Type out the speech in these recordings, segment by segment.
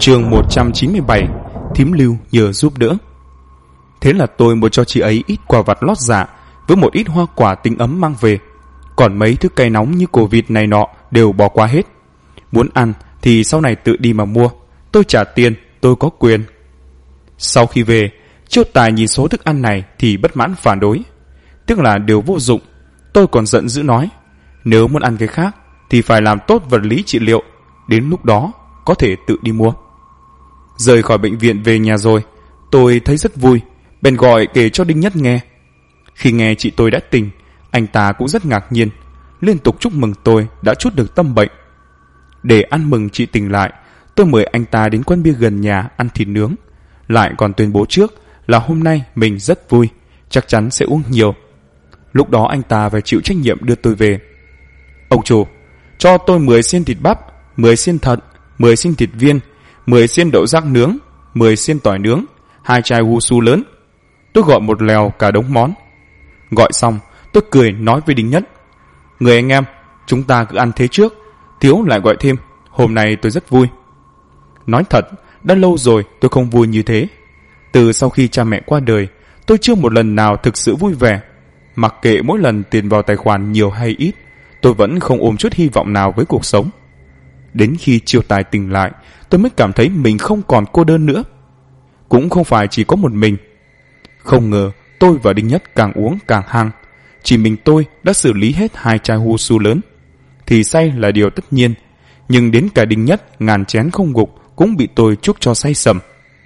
Chương 197. Thím Lưu nhờ giúp đỡ. Thế là tôi mua cho chị ấy ít quà vặt lót dạ với một ít hoa quả tính ấm mang về. Còn mấy thứ cây nóng như cổ vịt này nọ đều bỏ qua hết. Muốn ăn thì sau này tự đi mà mua. Tôi trả tiền, tôi có quyền. Sau khi về, Chiêu Tài nhìn số thức ăn này thì bất mãn phản đối. Tức là điều vô dụng. Tôi còn giận dữ nói, nếu muốn ăn cái khác thì phải làm tốt vật lý trị liệu. Đến lúc đó có thể tự đi mua. Rời khỏi bệnh viện về nhà rồi, tôi thấy rất vui, bèn gọi kể cho Đinh Nhất nghe. Khi nghe chị tôi đã tỉnh, anh ta cũng rất ngạc nhiên, liên tục chúc mừng tôi đã trút được tâm bệnh. Để ăn mừng chị tỉnh lại, tôi mời anh ta đến quán bia gần nhà ăn thịt nướng, lại còn tuyên bố trước là hôm nay mình rất vui, chắc chắn sẽ uống nhiều. Lúc đó anh ta phải chịu trách nhiệm đưa tôi về. Ông chủ, cho tôi 10 xiên thịt bắp, 10 xiên thận, 10 xiên thịt viên, 10 xiên đậu rác nướng, 10 xiên tỏi nướng, 2 chai Wusu lớn. Tôi gọi một lèo cả đống món. Gọi xong, tôi cười nói với Đinh Nhất, người anh em, chúng ta cứ ăn thế trước, thiếu lại gọi thêm, hôm nay tôi rất vui. Nói thật, đã lâu rồi tôi không vui như thế. Từ sau khi cha mẹ qua đời, tôi chưa một lần nào thực sự vui vẻ. Mặc kệ mỗi lần tiền vào tài khoản nhiều hay ít, tôi vẫn không ôm chút hy vọng nào với cuộc sống. Đến khi Chiêu Tài tỉnh lại, tôi mới cảm thấy mình không còn cô đơn nữa. Cũng không phải chỉ có một mình. Không ngờ tôi và Đinh Nhất càng uống càng hăng. Chỉ mình tôi đã xử lý hết 2 chai Wusu lớn. Thì say là điều tất nhiên, nhưng đến cả Đinh Nhất ngàn chén không gục cũng bị tôi chuốc cho say sầm.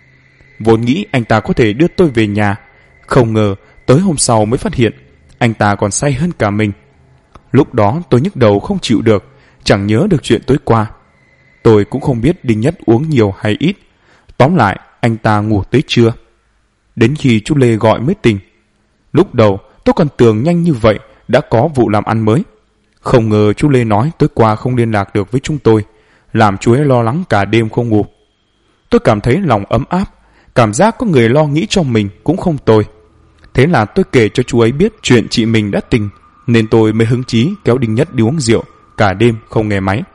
Vốn nghĩ anh ta có thể đưa tôi về nhà, không ngờ tới hôm sau mới phát hiện anh ta còn say hơn cả mình. Lúc đó tôi nhức đầu không chịu được, chẳng nhớ được chuyện tối qua. Tôi cũng không biết Đinh Nhất uống nhiều hay ít. Tóm lại, anh ta ngủ tới trưa. Đến khi chú Lê gọi mới tỉnh. Lúc đầu tôi còn tưởng nhanh như vậy đã có vụ làm ăn mới. Không ngờ chú Lê nói tối qua không liên lạc được với chúng tôi, làm chú ấy lo lắng cả đêm không ngủ. Tôi cảm thấy lòng ấm áp, cảm giác có người lo nghĩ cho mình cũng không tồi. Thế là tôi kể cho chú ấy biết chuyện chị mình đã tỉnh, nên tôi mới hứng chí kéo Đinh Nhất đi uống rượu, cả đêm không nghe máy.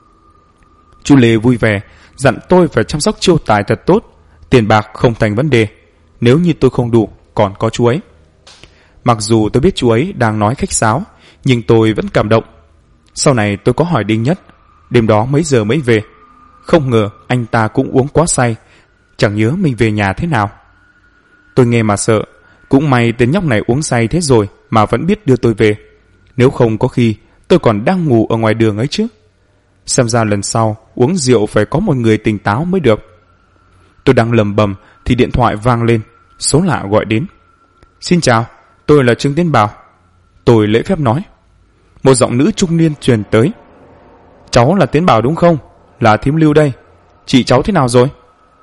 Chú Lê vui vẻ dặn tôi phải chăm sóc Chiêu Tài thật tốt, tiền bạc không thành vấn đề, nếu như tôi không đủ còn có chú ấy. Mặc dù tôi biết chú ấy đang nói khách sáo, nhưng tôi vẫn cảm động. Sau này tôi có hỏi Đinh Nhất đêm đó mấy giờ mới về. Không ngờ anh ta cũng uống quá say, chẳng nhớ mình về nhà thế nào. Tôi nghe mà sợ, cũng may tên nhóc này uống say thế rồi mà vẫn biết đưa tôi về. Nếu không có khi tôi còn đang ngủ ở ngoài đường ấy chứ. Xem ra lần sau uống rượu phải có một người tỉnh táo mới được. Tôi đang lầm bầm thì điện thoại vang lên, số lạ gọi đến. Xin chào, tôi là Trương Tiến Bảo. Tôi lễ phép nói. Một giọng nữ trung niên truyền tới. Cháu là Tiến Bảo đúng không? Là thím Lưu đây. Chị cháu thế nào rồi?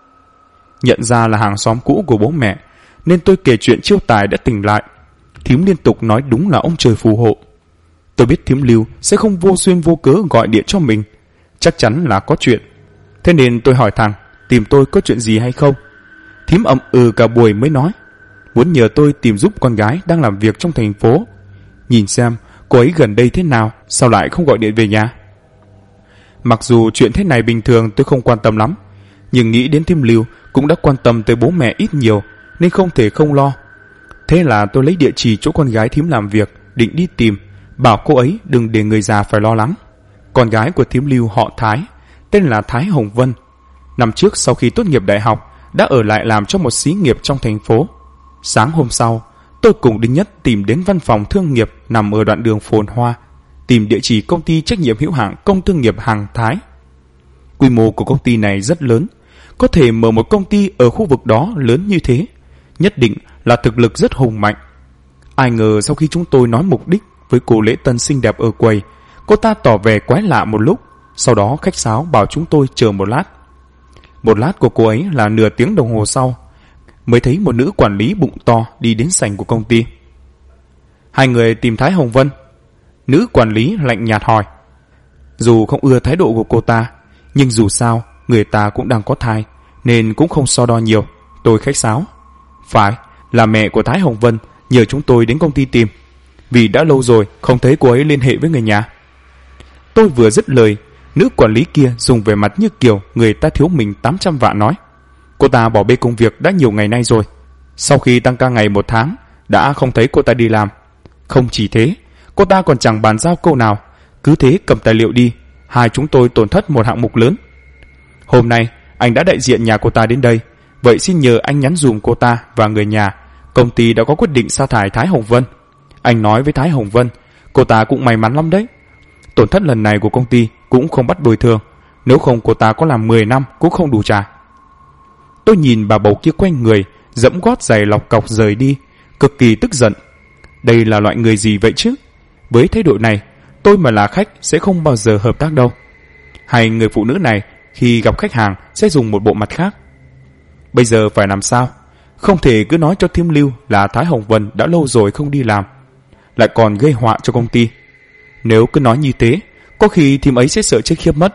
Nhận ra là hàng xóm cũ của bố mẹ, nên tôi kể chuyện Chiêu Tài đã tỉnh lại. Thím liên tục nói đúng là ông trời phù hộ. Tôi biết thím Lưu sẽ không vô duyên vô cớ gọi điện cho mình, chắc chắn là có chuyện. Thế nên tôi hỏi thằng tìm tôi có chuyện gì hay không. Thím ậm ừ cả buổi mới nói muốn nhờ tôi tìm giúp con gái đang làm việc trong thành phố, nhìn xem cô ấy gần đây thế nào, sao lại không gọi điện về nhà. Mặc dù chuyện thế này bình thường tôi không quan tâm lắm, nhưng nghĩ đến thím Lưu cũng đã quan tâm tới bố mẹ ít nhiều, nên không thể không lo. Thế là tôi lấy địa chỉ chỗ con gái thím làm việc, định đi tìm, bảo cô ấy đừng để người già phải lo lắng. Con gái của thím Lưu họ Thái, tên là Thái Hồng Vân. Năm trước sau khi tốt nghiệp đại học, đã ở lại làm cho một xí nghiệp trong thành phố. Sáng hôm sau, tôi cùng Đinh Nhất tìm đến văn phòng thương nghiệp nằm ở đoạn đường Phồn Hoa, tìm địa chỉ công ty trách nhiệm hữu hạn Công thương nghiệp Hàng Thái. Quy mô của công ty này rất lớn, có thể mở một công ty ở khu vực đó lớn như thế, nhất định là thực lực rất hùng mạnh. Ai ngờ sau khi chúng tôi nói mục đích với cô lễ tân xinh đẹp ở quầy, cô ta tỏ vẻ quái lạ một lúc, sau đó khách sáo bảo chúng tôi chờ một lát. Một lát của cô ấy là nửa tiếng đồng hồ sau, mới thấy một nữ quản lý bụng to đi đến sảnh của công ty. Hai người tìm Thái Hồng Vân? Nữ quản lý lạnh nhạt hỏi. Dù không ưa thái độ của cô ta, nhưng dù sao người ta cũng đang có thai, nên cũng không so đo nhiều. Tôi khách sáo. Phải, là mẹ của Thái Hồng Vân nhờ chúng tôi đến công ty tìm, vì đã lâu rồi không thấy cô ấy liên hệ với người nhà. Tôi vừa dứt lời, Nữ quản lý kia dùng vẻ mặt như kiểu người ta thiếu mình 800 vạn nói. Cô ta bỏ bê công việc đã nhiều ngày nay rồi. Sau khi tăng ca ngày 1 tháng, đã không thấy cô ta đi làm. Không chỉ thế, cô ta còn chẳng bàn giao câu nào, cứ thế cầm tài liệu đi. Hai chúng tôi tổn thất một hạng mục lớn. Hôm nay, anh đã đại diện nhà cô ta đến đây. Vậy xin nhờ anh nhắn dùm cô ta và người nhà. Công ty đã có quyết định sa thải Thái Hồng Vân. Anh nói với Thái Hồng Vân, cô ta cũng may mắn lắm đấy. Tổn thất lần này của công ty cũng không bắt bồi thường. Nếu không cô ta có làm 10 năm cũng không đủ trả. Tôi nhìn bà bầu kia quay người, dẫm gót giày lọc cọc rời đi, cực kỳ tức giận. Đây là loại người gì vậy chứ? Với thái độ này, tôi mà là khách sẽ không bao giờ hợp tác đâu. Hay người phụ nữ này khi gặp khách hàng sẽ dùng một bộ mặt khác. Bây giờ phải làm sao? Không thể cứ nói cho Thiêm Lưu là Thái Hồng Vân đã lâu rồi không đi làm, lại còn gây họa cho công ty. Nếu cứ nói như thế, có khi Thiêm ấy sẽ sợ chết khiếp mất.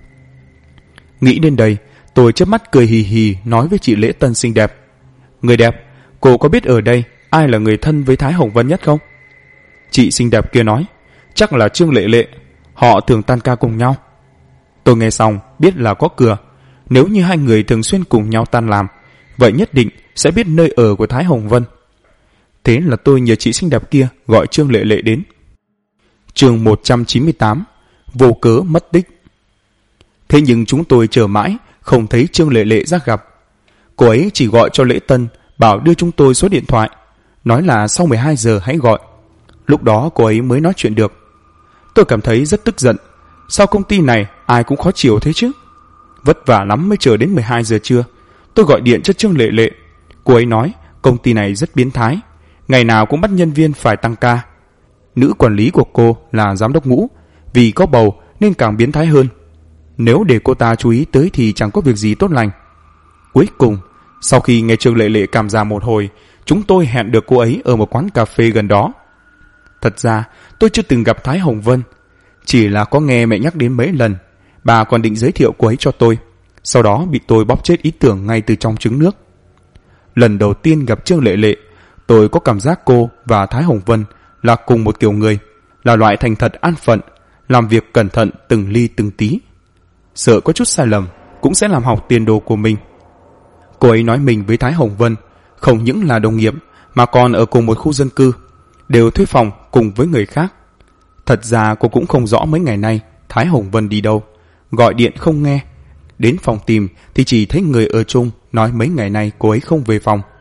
Nghĩ đến đây, tôi chớp mắt cười hì hì nói với chị Lễ Tân xinh đẹp. Người đẹp, cô có biết ở đây ai là người thân với Thái Hồng Vân nhất không? Chị xinh đẹp kia nói, chắc là Trương Lệ Lệ, họ thường tan ca cùng nhau. Tôi nghe xong biết là có cửa. Nếu như hai người thường xuyên cùng nhau tan làm, vậy nhất định sẽ biết nơi ở của Thái Hồng Vân. Thế là tôi nhờ chị xinh đẹp kia gọi Trương Lệ Lệ đến. Chương 198, vô cớ mất tích. Thế nhưng chúng tôi chờ mãi không thấy Trương Lệ Lệ ra gặp. Cô ấy chỉ gọi cho Lễ Tân, bảo đưa chúng tôi số điện thoại, nói là sau 12 giờ hãy gọi. Lúc đó cô ấy mới nói chuyện được. Tôi cảm thấy rất tức giận. Sao công ty này ai cũng khó chịu thế chứ? Vất vả lắm mới chờ đến 12 giờ trưa. Tôi gọi điện cho Trương Lệ Lệ. Cô ấy nói công ty này rất biến thái, ngày nào cũng bắt nhân viên phải tăng ca. Nữ quản lý của cô là giám đốc Ngũ, vì có bầu nên càng biến thái hơn. Nếu để cô ta chú ý tới thì chẳng có việc gì tốt lành. Cuối cùng, sau khi nghe Trương Lệ Lệ cảm giảm một hồi, chúng tôi hẹn được cô ấy ở một quán cà phê gần đó. Thật ra, tôi chưa từng gặp Thái Hồng Vân, chỉ là có nghe mẹ nhắc đến mấy lần. Bà còn định giới thiệu cô ấy cho tôi, sau đó bị tôi bóp chết ý tưởng ngay từ trong trứng nước. Lần đầu tiên gặp Trương Lệ Lệ, tôi có cảm giác cô và Thái Hồng Vân là cùng một kiểu người, là loại thành thật an phận, làm việc cẩn thận từng ly từng tí. Sợ có chút sai lầm cũng sẽ làm hỏng tiền đồ của mình. Cô ấy nói mình với Thái Hồng Vân không những là đồng nghiệp mà còn ở cùng một khu dân cư, đều thuê phòng cùng với người khác. Thật ra cô cũng không rõ mấy ngày nay Thái Hồng Vân đi đâu, gọi điện không nghe. Đến phòng tìm thì chỉ thấy người ở chung nói mấy ngày nay cô ấy không về phòng.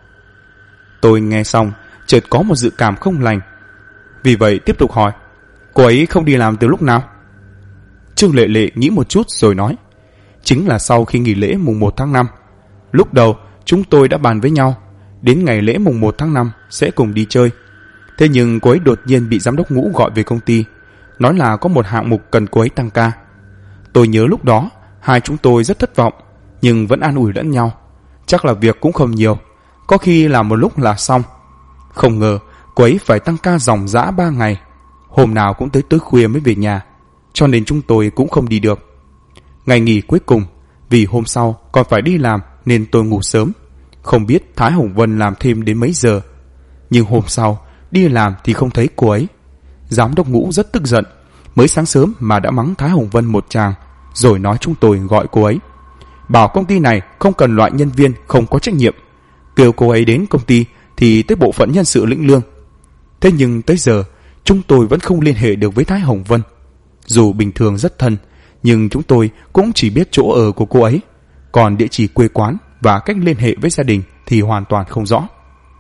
Tôi nghe xong chợt có một dự cảm không lành, vì vậy tiếp tục hỏi, cô ấy không đi làm từ lúc nào? Trương Lệ Lệ nghĩ một chút rồi nói, chính là sau khi nghỉ lễ mùng 1 tháng 5. Lúc đầu chúng tôi đã bàn với nhau, đến ngày lễ mùng 1 tháng 5 sẽ cùng đi chơi. Thế nhưng cô ấy đột nhiên bị giám đốc Ngũ gọi về công ty, nói là có một hạng mục cần cô ấy tăng ca. Tôi nhớ lúc đó hai chúng tôi rất thất vọng, nhưng vẫn an ủi lẫn nhau. Chắc là việc cũng không nhiều, có khi làm một lúc là xong. Không ngờ cô ấy phải tăng ca ròng rã 3 ngày, hôm nào cũng tới tối khuya mới về nhà, cho nên chúng tôi cũng không đi được. Ngày nghỉ cuối cùng, vì hôm sau còn phải đi làm nên tôi ngủ sớm. Không biết Thái Hồng Vân làm thêm đến mấy giờ. Nhưng hôm sau đi làm thì không thấy cô ấy. Giám đốc Ngũ rất tức giận, mới sáng sớm mà đã mắng Thái Hồng Vân một tràng, rồi nói chúng tôi gọi cô ấy, bảo công ty này không cần loại nhân viên không có trách nhiệm, kêu cô ấy đến công ty thì tới bộ phận nhân sự lĩnh lương. Thế nhưng tới giờ chúng tôi vẫn không liên hệ được với Thái Hồng Vân. Dù bình thường rất thân, nhưng chúng tôi cũng chỉ biết chỗ ở của cô ấy, còn địa chỉ quê quán và cách liên hệ với gia đình thì hoàn toàn không rõ.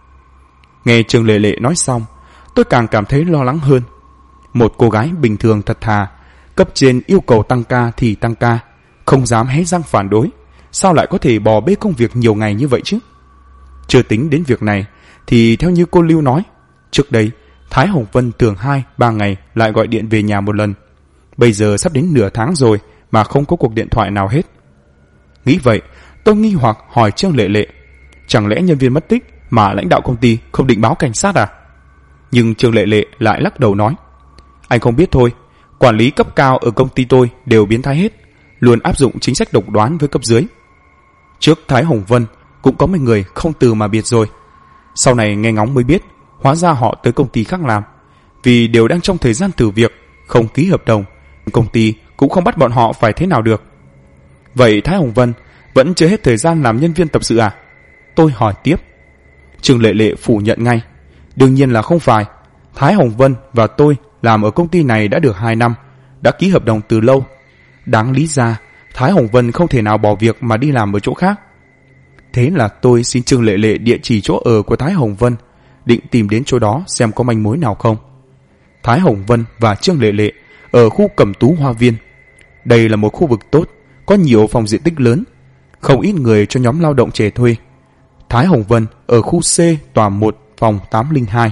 Nghe Trương Lệ Lệ nói xong, tôi càng cảm thấy lo lắng hơn. Một cô gái bình thường thật thà, cấp trên yêu cầu tăng ca thì tăng ca, không dám hé răng phản đối, sao lại có thể bỏ bê công việc nhiều ngày như vậy chứ? Chưa tính đến việc này, thì theo như cô Lưu nói, trước đây Thái Hồng Vân thường 2-3 ngày lại gọi điện về nhà một lần. Bây giờ sắp đến nửa tháng rồi mà không có cuộc điện thoại nào hết. Nghĩ vậy, tôi nghi hoặc hỏi Trương Lệ Lệ, chẳng lẽ nhân viên mất tích mà lãnh đạo công ty không định báo cảnh sát à? Nhưng Trương Lệ Lệ lại lắc đầu nói, anh không biết thôi, quản lý cấp cao ở công ty tôi đều biến thái hết, luôn áp dụng chính sách độc đoán với cấp dưới. Trước Thái Hồng Vân cũng có mấy người không từ mà biệt rồi. Sau này nghe ngóng mới biết, hóa ra họ tới công ty khác làm. Vì đều đang trong thời gian thử việc, không ký hợp đồng, công ty cũng không bắt bọn họ phải thế nào được. Vậy Thái Hồng Vân vẫn chưa hết thời gian làm nhân viên tập sự à? Tôi hỏi tiếp. Trương Lệ Lệ phủ nhận ngay. Đương nhiên là không phải. Thái Hồng Vân và tôi làm ở công ty này đã được 2 năm, đã ký hợp đồng từ lâu. Đáng lý ra Thái Hồng Vân không thể nào bỏ việc mà đi làm ở chỗ khác. Thế là tôi xin Trương Lệ Lệ địa chỉ chỗ ở của Thái Hồng Vân, định tìm đến chỗ đó xem có manh mối nào không. Thái Hồng Vân và Trương Lệ Lệ ở khu Cẩm Tú Hoa Viên. Đây là một khu vực tốt, có nhiều phòng diện tích lớn, không ít người cho nhóm lao động trẻ thuê. Thái Hồng Vân ở khu C tòa 1 phòng 802.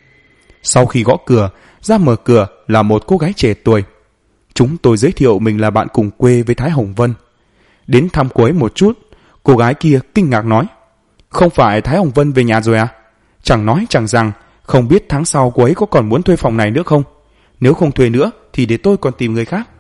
Sau khi gõ cửa, ra mở cửa là một cô gái trẻ tuổi. Chúng tôi giới thiệu mình là bạn cùng quê với Thái Hồng Vân. Đến thăm cô ấy một chút, cô gái kia kinh ngạc nói: không phải Thái Hồng Vân về nhà rồi à? Chẳng nói chẳng rằng, không biết tháng sau cô ấy có còn muốn thuê phòng này nữa không? Nếu không thuê nữa thì để tôi còn tìm người khác.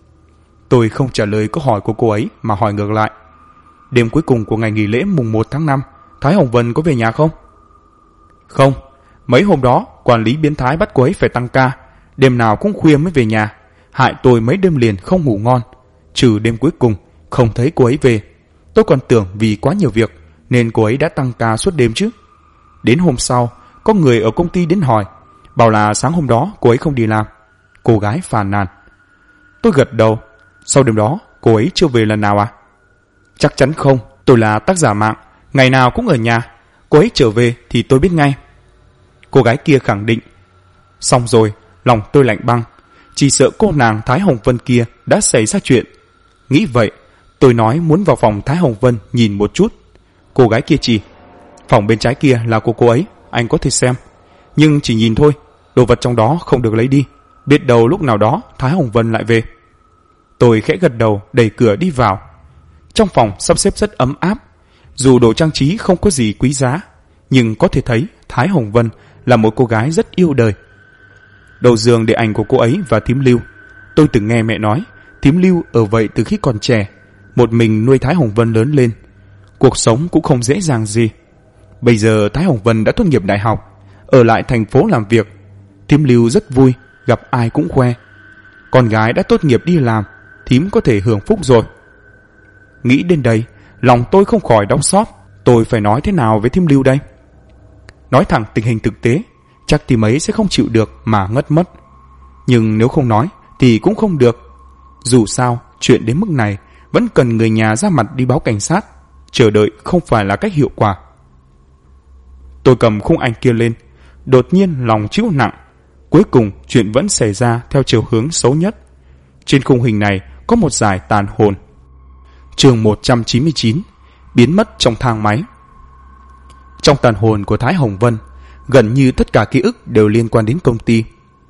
Tôi không trả lời câu hỏi của cô ấy mà hỏi ngược lại: đêm cuối cùng của ngày nghỉ lễ mùng 1 tháng 5, Thái Hồng Vân có về nhà không? Không, mấy hôm đó quản lý biến thái bắt cô ấy phải tăng ca, đêm nào cũng khuya mới về nhà, hại tôi mấy đêm liền không ngủ ngon. Trừ đêm cuối cùng không thấy cô ấy về, tôi còn tưởng vì quá nhiều việc nên cô ấy đã tăng ca suốt đêm chứ. Đến hôm sau, có người ở công ty đến hỏi, bảo là sáng hôm đó cô ấy không đi làm. Cô gái phàn nàn. Tôi gật đầu. Sau đêm đó cô ấy chưa về lần nào à? Chắc chắn không, tôi là tác giả mạng, ngày nào cũng ở nhà. Cô ấy trở về thì tôi biết ngay. Cô gái kia khẳng định. Xong rồi, lòng tôi lạnh băng. Chỉ sợ cô nàng Thái Hồng Vân kia đã xảy ra chuyện. Nghĩ vậy, tôi nói muốn vào phòng Thái Hồng Vân nhìn một chút. Cô gái kia chỉ. Phòng bên trái kia là của cô ấy, anh có thể xem. Nhưng chỉ nhìn thôi, đồ vật trong đó không được lấy đi. Biết đâu lúc nào đó Thái Hồng Vân lại về. Tôi khẽ gật đầu đẩy cửa đi vào. Trong phòng sắp xếp rất ấm áp. Dù đồ trang trí không có gì quý giá, nhưng có thể thấy Thái Hồng Vân là một cô gái rất yêu đời. Đầu giường để ảnh của cô ấy và thím Lưu. Tôi từng nghe mẹ nói thím Lưu ở vậy từ khi còn trẻ, một mình nuôi Thái Hồng Vân lớn lên. Cuộc sống cũng không dễ dàng gì. Bây giờ Thái Hồng Vân đã tốt nghiệp đại học, ở lại thành phố làm việc. Thím Lưu rất vui, gặp ai cũng khoe. Con gái đã tốt nghiệp đi làm, thím có thể hưởng phúc rồi. Nghĩ đến đây, lòng tôi không khỏi đau xót. Tôi phải nói thế nào với thím Lưu đây? Nói thẳng tình hình thực tế, chắc thím ấy sẽ không chịu được mà ngất mất. Nhưng nếu không nói thì cũng không được. Dù sao, chuyện đến mức này vẫn cần người nhà ra mặt đi báo cảnh sát. Chờ đợi không phải là cách hiệu quả. Tôi cầm khung ảnh kia lên, đột nhiên lòng chịu nặng. Cuối cùng chuyện vẫn xảy ra theo chiều hướng xấu nhất. Trên khung hình này có một dải tàn hồn. Chương 199, biến mất trong thang máy. Trong tàn hồn của Thái Hồng Vân, gần như tất cả ký ức đều liên quan đến công ty.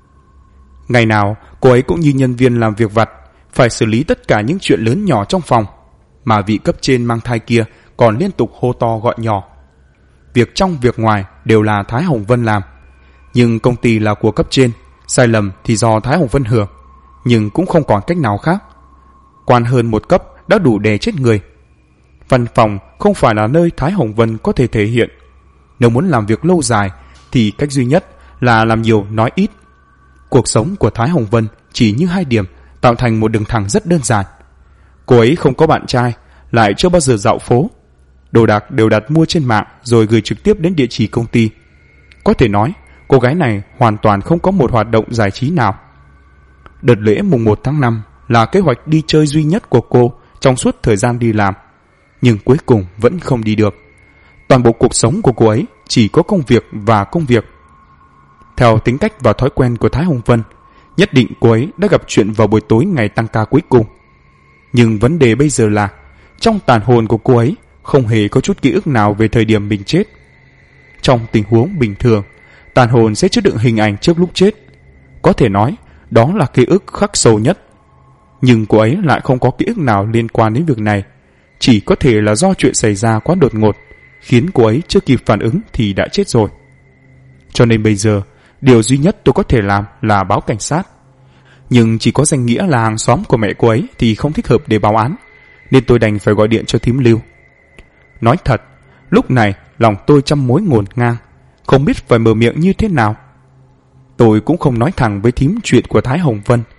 Ngày nào cô ấy cũng như nhân viên làm việc vặt, phải xử lý tất cả những chuyện lớn nhỏ trong phòng, mà vị cấp trên mang thai kia còn liên tục hô to gọi nhỏ. Việc trong việc ngoài đều là Thái Hồng Vân làm. Nhưng công ty là của cấp trên, sai lầm thì do Thái Hồng Vân hưởng, nhưng cũng không còn cách nào khác. Quan hơn một cấp đã đủ đè chết người. Văn phòng không phải là nơi Thái Hồng Vân có thể thể hiện. Nếu muốn làm việc lâu dài thì cách duy nhất là làm nhiều nói ít. Cuộc sống của Thái Hồng Vân chỉ như 2 điểm tạo thành một đường thẳng rất đơn giản. Cô ấy không có bạn trai, lại chưa bao giờ dạo phố. Đồ đạc đều đặt mua trên mạng rồi gửi trực tiếp đến địa chỉ công ty. Có thể nói cô gái này hoàn toàn không có một hoạt động giải trí nào. Đợt lễ mùng 1 tháng 5 là kế hoạch đi chơi duy nhất của cô trong suốt thời gian đi làm, nhưng cuối cùng vẫn không đi được. Toàn bộ cuộc sống của cô ấy chỉ có công việc và công việc. Theo tính cách và thói quen của Thái Hồng Vân, nhất định cô ấy đã gặp chuyện vào buổi tối ngày tăng ca cuối cùng. Nhưng vấn đề bây giờ là trong tàn hồn của cô ấy không hề có chút ký ức nào về thời điểm mình chết. Trong tình huống bình thường, tàn hồn sẽ chứa đựng hình ảnh trước lúc chết. Có thể nói đó là ký ức khắc sâu nhất. Nhưng cô ấy lại không có ký ức nào liên quan đến việc này. Chỉ có thể là do chuyện xảy ra quá đột ngột, khiến cô ấy chưa kịp phản ứng thì đã chết rồi. Cho nên bây giờ, điều duy nhất tôi có thể làm là báo cảnh sát. Nhưng chỉ có danh nghĩa là hàng xóm của mẹ cô ấy thì không thích hợp để báo án, nên tôi đành phải gọi điện cho thím Lưu. Nói thật, lúc này lòng tôi trăm mối ngổn ngang, không biết phải mở miệng như thế nào. Tôi cũng không nói thẳng với thím chuyện của Thái Hồng Vân,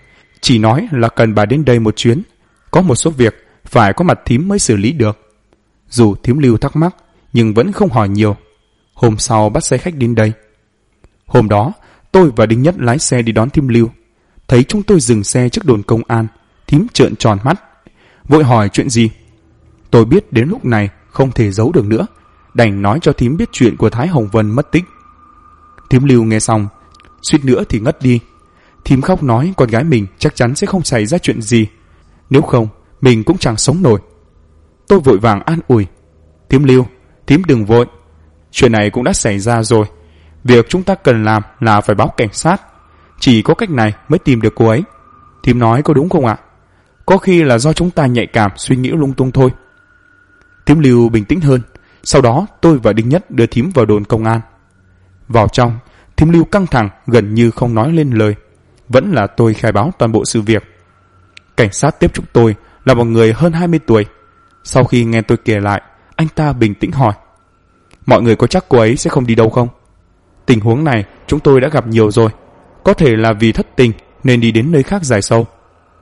Chỉ nói là cần bà đến đây một chuyến, có một số việc phải có mặt thím mới xử lý được. Dù thím Lưu thắc mắc nhưng vẫn không hỏi nhiều. Hôm sau bắt xe khách đến đây. Hôm đó tôi và Đinh Nhất lái xe đi đón thím Lưu. Thấy chúng tôi dừng xe trước đồn công an, thím trợn tròn mắt, vội hỏi chuyện gì. Tôi biết đến lúc này không thể giấu được nữa, đành nói cho thím biết chuyện của Thái Hồng Vân mất tích. Thím Lưu nghe xong suýt nữa thì ngất đi. Thím khóc nói con gái mình chắc chắn sẽ không xảy ra chuyện gì, nếu không mình cũng chẳng sống nổi. Tôi vội vàng an ủi: thím Lưu, thím đừng vội, chuyện này cũng đã xảy ra rồi. Việc chúng ta cần làm là phải báo cảnh sát, chỉ có cách này mới tìm được cô ấy. Thím nói có đúng không ạ? Có khi là do chúng ta nhạy cảm suy nghĩ lung tung thôi. Thím Lưu bình tĩnh hơn. Sau đó tôi và Đinh Nhất đưa thím vào đồn công an. Vào trong, thím Lưu căng thẳng gần như không nói lên lời. Vẫn là tôi khai báo toàn bộ sự việc. Cảnh sát tiếp chúng tôi là một người hơn 20 tuổi. Sau khi nghe tôi kể lại, anh ta bình tĩnh hỏi: mọi người có chắc cô ấy sẽ không đi đâu không? Tình huống này chúng tôi đã gặp nhiều rồi, có thể là vì thất tình nên đi đến nơi khác dài sâu.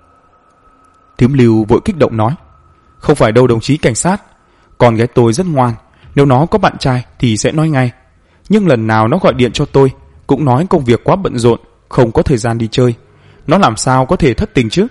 Thím Lưu vội kích động nói: không phải đâu đồng chí cảnh sát, con gái tôi rất ngoan, nếu nó có bạn trai thì sẽ nói ngay. Nhưng lần nào nó gọi điện cho tôi cũng nói công việc quá bận rộn, không có thời gian đi chơi. Nó làm sao có thể thất tình chứ?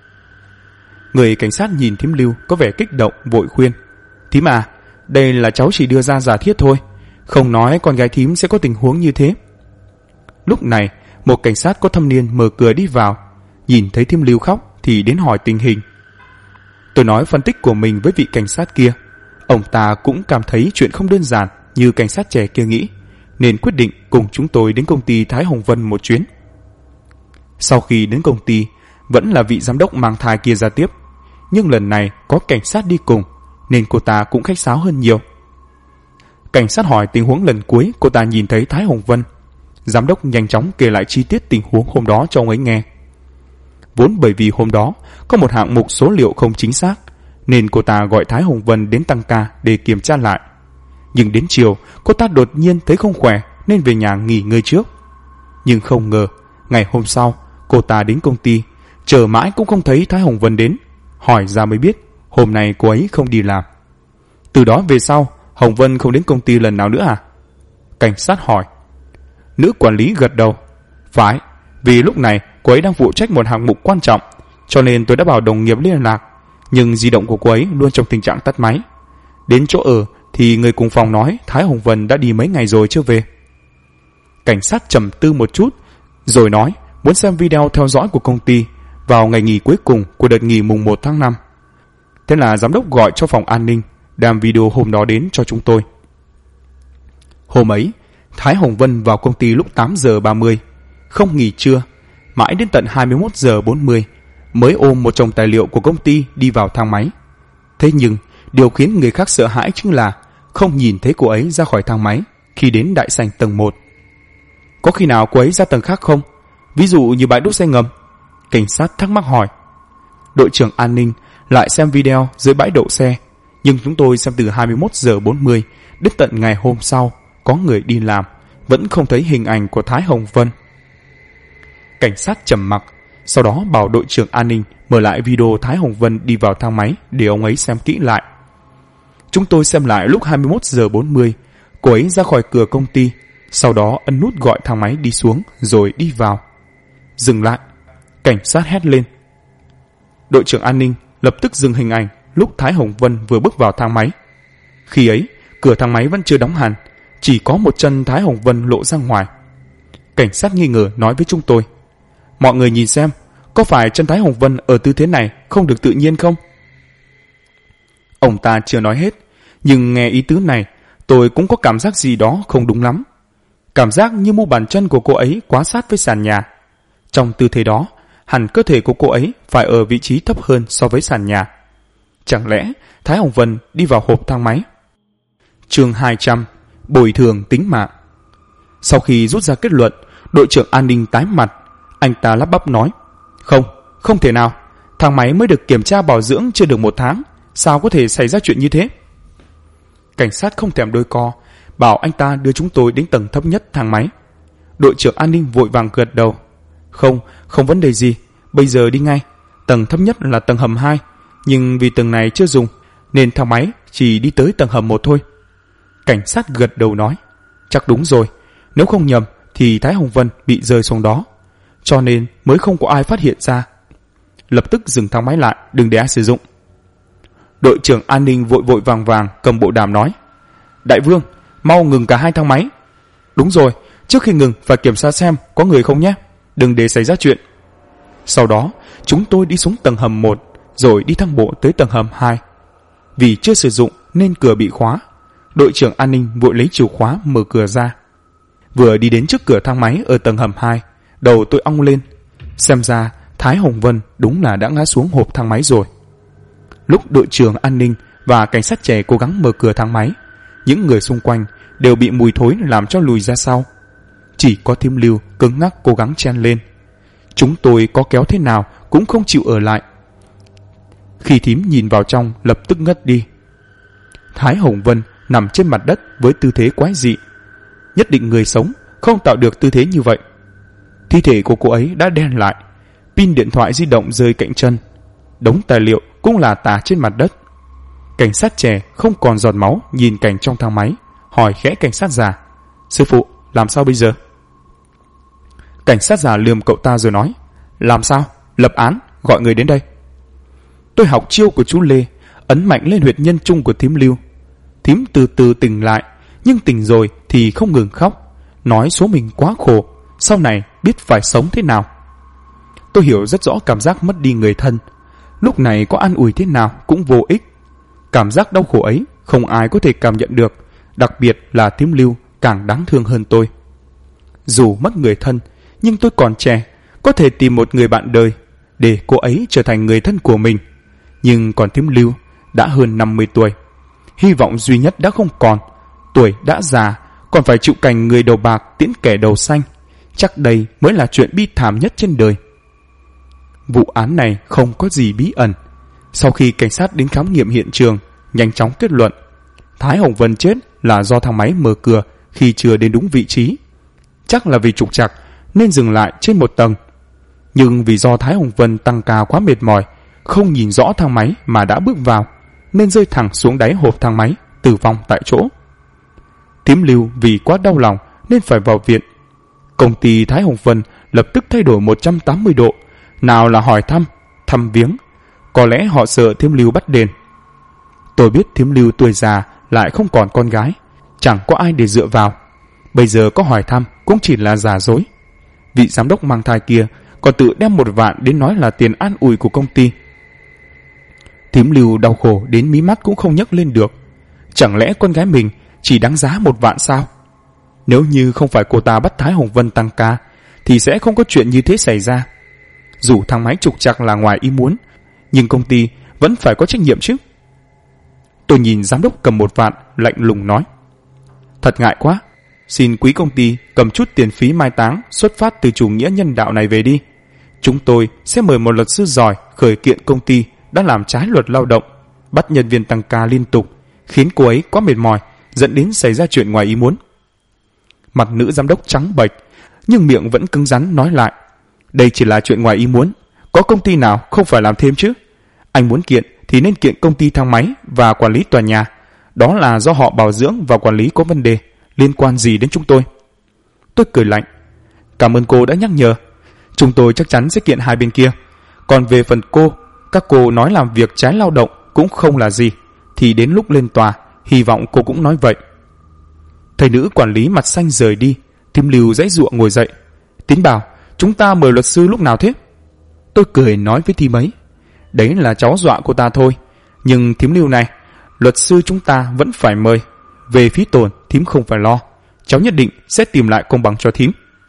Người cảnh sát nhìn thím Lưu có vẻ kích động, vội khuyên: thím à, đây là cháu chỉ đưa ra giả thiết thôi, không nói con gái thím sẽ có tình huống như thế. Lúc này một cảnh sát có thâm niên mở cửa đi vào, nhìn thấy thím Lưu khóc thì đến hỏi tình hình. Tôi nói phân tích của mình với vị cảnh sát kia. Ông ta cũng cảm thấy chuyện không đơn giản như cảnh sát trẻ kia nghĩ, nên quyết định cùng chúng tôi đến công ty Thái Hồng Vân một chuyến. Sau khi đến công ty, vẫn là vị giám đốc mang thai kia ra tiếp, nhưng lần này có cảnh sát đi cùng nên cô ta cũng khách sáo hơn nhiều. Cảnh sát hỏi tình huống lần cuối cô ta nhìn thấy Thái Hồng Vân. Giám đốc nhanh chóng kể lại chi tiết tình huống hôm đó cho ông ấy nghe. Vốn bởi vì hôm đó có một hạng mục số liệu không chính xác, nên cô ta gọi Thái Hồng Vân đến tăng ca để kiểm tra lại. Nhưng đến chiều, cô ta đột nhiên thấy không khỏe nên về nhà nghỉ ngơi trước. Nhưng không ngờ, ngày hôm sau, cô ta đến công ty, chờ mãi cũng không thấy Thái Hồng Vân đến. Hỏi ra mới biết, hôm nay cô ấy không đi làm. Từ đó về sau, Hồng Vân không đến công ty lần nào nữa à? Cảnh sát hỏi. Nữ quản lý gật đầu. Phải, vì lúc này cô ấy đang phụ trách một hạng mục quan trọng, cho nên tôi đã bảo đồng nghiệp liên lạc. Nhưng di động của cô ấy luôn trong tình trạng tắt máy. Đến chỗ ở thì người cùng phòng nói Thái Hồng Vân đã đi mấy ngày rồi chưa về. Cảnh sát trầm tư một chút rồi nói muốn xem video theo dõi của công ty vào ngày nghỉ cuối cùng của đợt nghỉ mùng 1 tháng 5. Thế là giám đốc gọi cho phòng an ninh đem video hôm đó đến cho chúng tôi. Hôm ấy, Thái Hồng Vân vào công ty lúc 8 giờ 30, không nghỉ trưa, mãi đến tận 21 giờ 40 mới ôm một chồng tài liệu của công ty đi vào thang máy. Thế nhưng, điều khiến người khác sợ hãi chính là không nhìn thấy cô ấy ra khỏi thang máy khi đến đại sảnh tầng 1. Có khi nào cô ấy ra tầng khác không? Ví dụ như bãi đỗ xe ngầm? Cảnh sát thắc mắc hỏi. Đội trưởng an ninh lại xem video dưới bãi đậu xe, nhưng chúng tôi xem từ 21 giờ 40 đến tận ngày hôm sau có người đi làm, vẫn không thấy hình ảnh của Thái Hồng Vân. Cảnh sát trầm mặc, sau đó bảo đội trưởng an ninh mở lại video Thái Hồng Vân đi vào thang máy để ông ấy xem kỹ lại. Chúng tôi xem lại lúc 21 giờ 40, cô ấy ra khỏi cửa công ty, sau đó ấn nút gọi thang máy đi xuống rồi đi vào. Dừng lại, cảnh sát hét lên. Đội trưởng an ninh lập tức dừng hình ảnh lúc Thái Hồng Vân vừa bước vào thang máy. Khi ấy, cửa thang máy vẫn chưa đóng hẳn, chỉ có một chân Thái Hồng Vân lộ ra ngoài. Cảnh sát nghi ngờ nói với chúng tôi. Mọi người nhìn xem, có phải chân Thái Hồng Vân ở tư thế này không được tự nhiên không? Ông ta chưa nói hết, nhưng nghe ý tứ này, tôi cũng có cảm giác gì đó không đúng lắm. Cảm giác như mu bàn chân của cô ấy quá sát với sàn nhà. Trong tư thế đó, hẳn cơ thể của cô ấy phải ở vị trí thấp hơn so với sàn nhà. Chẳng lẽ Thái Hồng Vân đi vào hộp thang máy? Chương 200, bồi thường tính mạng. Sau khi rút ra kết luận, đội trưởng an ninh tái mặt. Anh ta lắp bắp nói. Không thể nào. Thang máy mới được kiểm tra bảo dưỡng chưa được 1 tháng. Sao có thể xảy ra chuyện như thế? Cảnh sát không thèm đôi co, bảo anh ta đưa chúng tôi đến tầng thấp nhất thang máy. Đội trưởng an ninh vội vàng gật đầu. Không vấn đề gì. bây giờ đi ngay. Tầng thấp nhất là tầng hầm 2, nhưng vì tầng này chưa dùng nên thang máy chỉ đi tới tầng hầm 1 thôi. Cảnh sát gật đầu nói, chắc đúng rồi, nếu không nhầm thì Thái Hồng Vân bị rơi xuống đó, cho nên mới không có ai phát hiện ra. Lập tức dừng thang máy lại, đừng để ai sử dụng. Đội trưởng an ninh vội vội vàng vàng cầm bộ đàm nói, Đại Vương, mau ngừng cả hai thang máy. Đúng rồi, trước khi ngừng phải kiểm tra xem có người không nhé, đừng để xảy ra chuyện. Sau đó chúng tôi đi xuống tầng hầm 1, rồi đi thang bộ tới tầng hầm 2. Vì chưa sử dụng nên cửa bị khóa. Đội trưởng an ninh vội lấy chìa khóa mở cửa ra. Vừa đi đến trước cửa thang máy ở tầng hầm 2, đầu tôi ong lên. Xem ra Thái Hồng Vân đúng là đã ngã xuống hộp thang máy rồi. Lúc đội trưởng an ninh và cảnh sát trẻ cố gắng mở cửa thang máy, những người xung quanh đều bị mùi thối làm cho lùi ra sau. Chỉ có Thím Lưu cứng ngắc cố gắng chen lên. Chúng tôi có kéo thế nào cũng không chịu ở lại. Khi thím nhìn vào trong lập tức ngất đi. Thái Hồng Vân nằm trên mặt đất với tư thế quái dị. Nhất định người sống không tạo được tư thế như vậy. Thi thể của cô ấy đã đen lại, pin điện thoại di động rơi cạnh chân, đống tài liệu cũng là tả trên mặt đất. Cảnh sát trẻ không còn giọt máu nhìn cảnh trong thang máy, hỏi khẽ cảnh sát già, sư phụ, làm sao bây giờ? Cảnh sát già lườm cậu ta rồi nói, làm sao? Lập án, gọi người đến đây. Tôi học chiêu của chú Lê, ấn mạnh lên huyệt nhân trung của Thím Lưu. Thím từ từ tỉnh lại, nhưng tỉnh rồi thì không ngừng khóc, nói số mình quá khổ, sau này biết phải sống thế nào. Tôi hiểu rất rõ cảm giác mất đi người thân, lúc này có an ủi thế nào cũng vô ích. Cảm giác đau khổ ấy không ai có thể cảm nhận được, đặc biệt là Thím Lưu càng đáng thương hơn tôi. Dù mất người thân, nhưng tôi còn trẻ, có thể tìm một người bạn đời để cô ấy trở thành người thân của mình. Nhưng còn Thím Lưu đã hơn 50 tuổi, hy vọng duy nhất đã không còn, tuổi đã già, còn phải chịu cảnh người đầu bạc tiễn kẻ đầu xanh. Chắc đây mới là chuyện bi thảm nhất trên đời. Vụ án này không có gì bí ẩn. Sau khi cảnh sát đến khám nghiệm hiện trường, nhanh chóng kết luận Thái Hồng Vân chết là do thang máy mở cửa khi chưa đến đúng vị trí. Chắc là vì trục trặc nên dừng lại trên một tầng. Nhưng vì do Thái Hồng Vân tăng ca quá mệt mỏi, không nhìn rõ thang máy mà đã bước vào, nên rơi thẳng xuống đáy hộp thang máy, tử vong tại chỗ. Thím Lưu vì quá đau lòng nên phải vào viện. Công ty Thái Hồng Vân lập tức thay đổi 180 độ, nào là hỏi thăm, thăm viếng. Có lẽ họ sợ Thím Lưu bắt đền. Tôi biết Thím Lưu tuổi già lại không còn con gái, chẳng có ai để dựa vào. Bây giờ có hỏi thăm cũng chỉ là giả dối. Vị giám đốc mang thai kia còn tự đem 1 vạn đến nói là tiền an ủi của công ty. Thím Lưu đau khổ đến mí mắt cũng không nhấc lên được. Chẳng lẽ con gái mình chỉ đáng giá 1 vạn sao? Nếu như không phải cô ta bắt Thái Hồng Vân tăng ca thì sẽ không có chuyện như thế xảy ra. Dù thang máy trục trặc là ngoài ý muốn, nhưng công ty vẫn phải có trách nhiệm chứ. Tôi nhìn giám đốc cầm 1 vạn, lạnh lùng nói, thật ngại quá, xin quý công ty cầm chút tiền phí mai táng xuất phát từ chủ nghĩa nhân đạo này về đi. Chúng tôi sẽ mời một luật sư giỏi khởi kiện công ty đã làm trái luật lao động, bắt nhân viên tăng ca liên tục, khiến cô ấy quá mệt mỏi, dẫn đến xảy ra chuyện ngoài ý muốn. Mặt nữ giám đốc trắng bệch, nhưng miệng vẫn cứng rắn nói lại, đây chỉ là chuyện ngoài ý muốn, có công ty nào không phải làm thêm chứ? Anh muốn kiện thì nên kiện công ty thang máy và quản lý tòa nhà, đó là do họ bảo dưỡng và quản lý có vấn đề, liên quan gì đến chúng tôi? Tôi cười lạnh, cảm ơn cô đã nhắc nhở, chúng tôi chắc chắn sẽ kiện hai bên kia. Còn về phần cô, các cô nói làm việc trái lao động cũng không là gì, thì đến lúc lên tòa, hy vọng cô cũng nói vậy. Thầy nữ quản lý mặt xanh rời đi. Thím Lưu giãy giụa ngồi dậy. Tín bảo, chúng ta mời luật sư lúc nào thế? Tôi cười nói với thím ấy, đấy là cháu dọa cô ta thôi. Nhưng thím Lưu này, luật sư chúng ta vẫn phải mời. Về phí tổn, thím không phải lo, cháu nhất định sẽ tìm lại công bằng cho thím.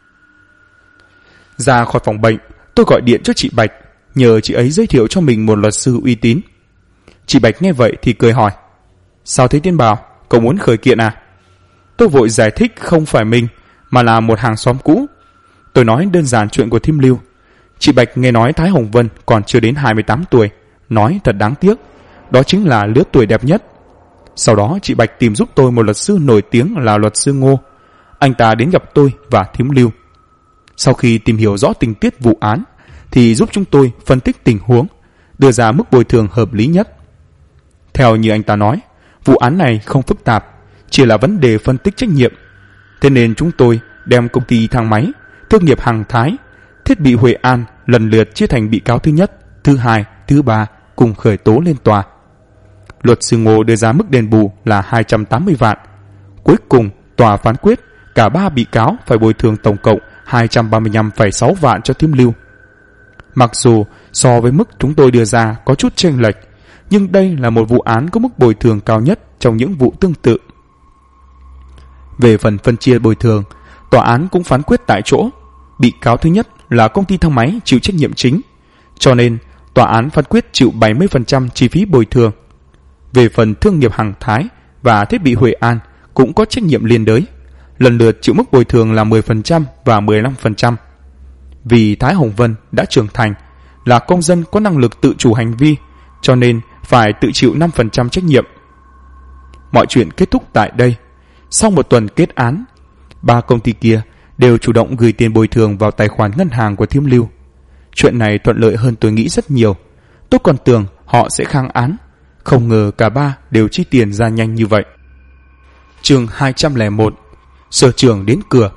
Ra khỏi phòng bệnh, tôi gọi điện cho chị Bạch, nhờ chị ấy giới thiệu cho mình một luật sư uy tín. Chị Bạch nghe vậy thì cười hỏi, sao thế Tiến Bảo, cậu muốn khởi kiện à? Tôi vội giải thích không phải mình, mà là một hàng xóm cũ. Tôi nói đơn giản chuyện của thím Lưu. Chị Bạch nghe nói Thái Hồng Vân còn chưa đến 28 tuổi, nói thật đáng tiếc, đó chính là lứa tuổi đẹp nhất. Sau đó chị Bạch tìm giúp tôi một luật sư nổi tiếng là luật sư Ngô. Anh ta đến gặp tôi và thím Lưu. Sau khi tìm hiểu rõ tình tiết vụ án, thì giúp chúng tôi phân tích tình huống, đưa ra mức bồi thường hợp lý nhất. Theo như anh ta nói, vụ án này không phức tạp, chỉ là vấn đề phân tích trách nhiệm. Thế nên chúng tôi đem công ty thang máy, thương nghiệp Hằng Thái, thiết bị Huệ An lần lượt chia thành bị cáo thứ nhất, thứ hai, thứ ba cùng khởi tố lên tòa. Luật sư Ngô đưa ra mức đền bù là 280 vạn. Cuối cùng, tòa phán quyết cả 3 bị cáo phải bồi thường tổng cộng 235,6 vạn cho Thím Lưu. Mặc dù so với mức chúng tôi đưa ra có chút chênh lệch, nhưng đây là một vụ án có mức bồi thường cao nhất trong những vụ tương tự. Về phần phân chia bồi thường, tòa án cũng phán quyết tại chỗ. Bị cáo thứ nhất là công ty thang máy chịu trách nhiệm chính, cho nên tòa án phán quyết chịu 70% chi phí bồi thường. Về phần thương nghiệp Hằng Thái và thiết bị Huệ An cũng có trách nhiệm liên đới, lần lượt chịu mức bồi thường là 10% và 15%. Vì Thái Hồng Vân đã trưởng thành, là công dân có năng lực tự chủ hành vi, cho nên phải tự chịu 5% trách nhiệm. Mọi chuyện kết thúc tại đây. Sau một tuần kết án, 3 công ty kia đều chủ động gửi tiền bồi thường vào tài khoản ngân hàng của Thím Lưu. Chuyện này thuận lợi hơn tôi nghĩ rất nhiều. Tôi còn tưởng họ sẽ kháng án, không ngờ cả 3 đều chi tiền ra nhanh như vậy. Chương 201. Sở trưởng đến cửa.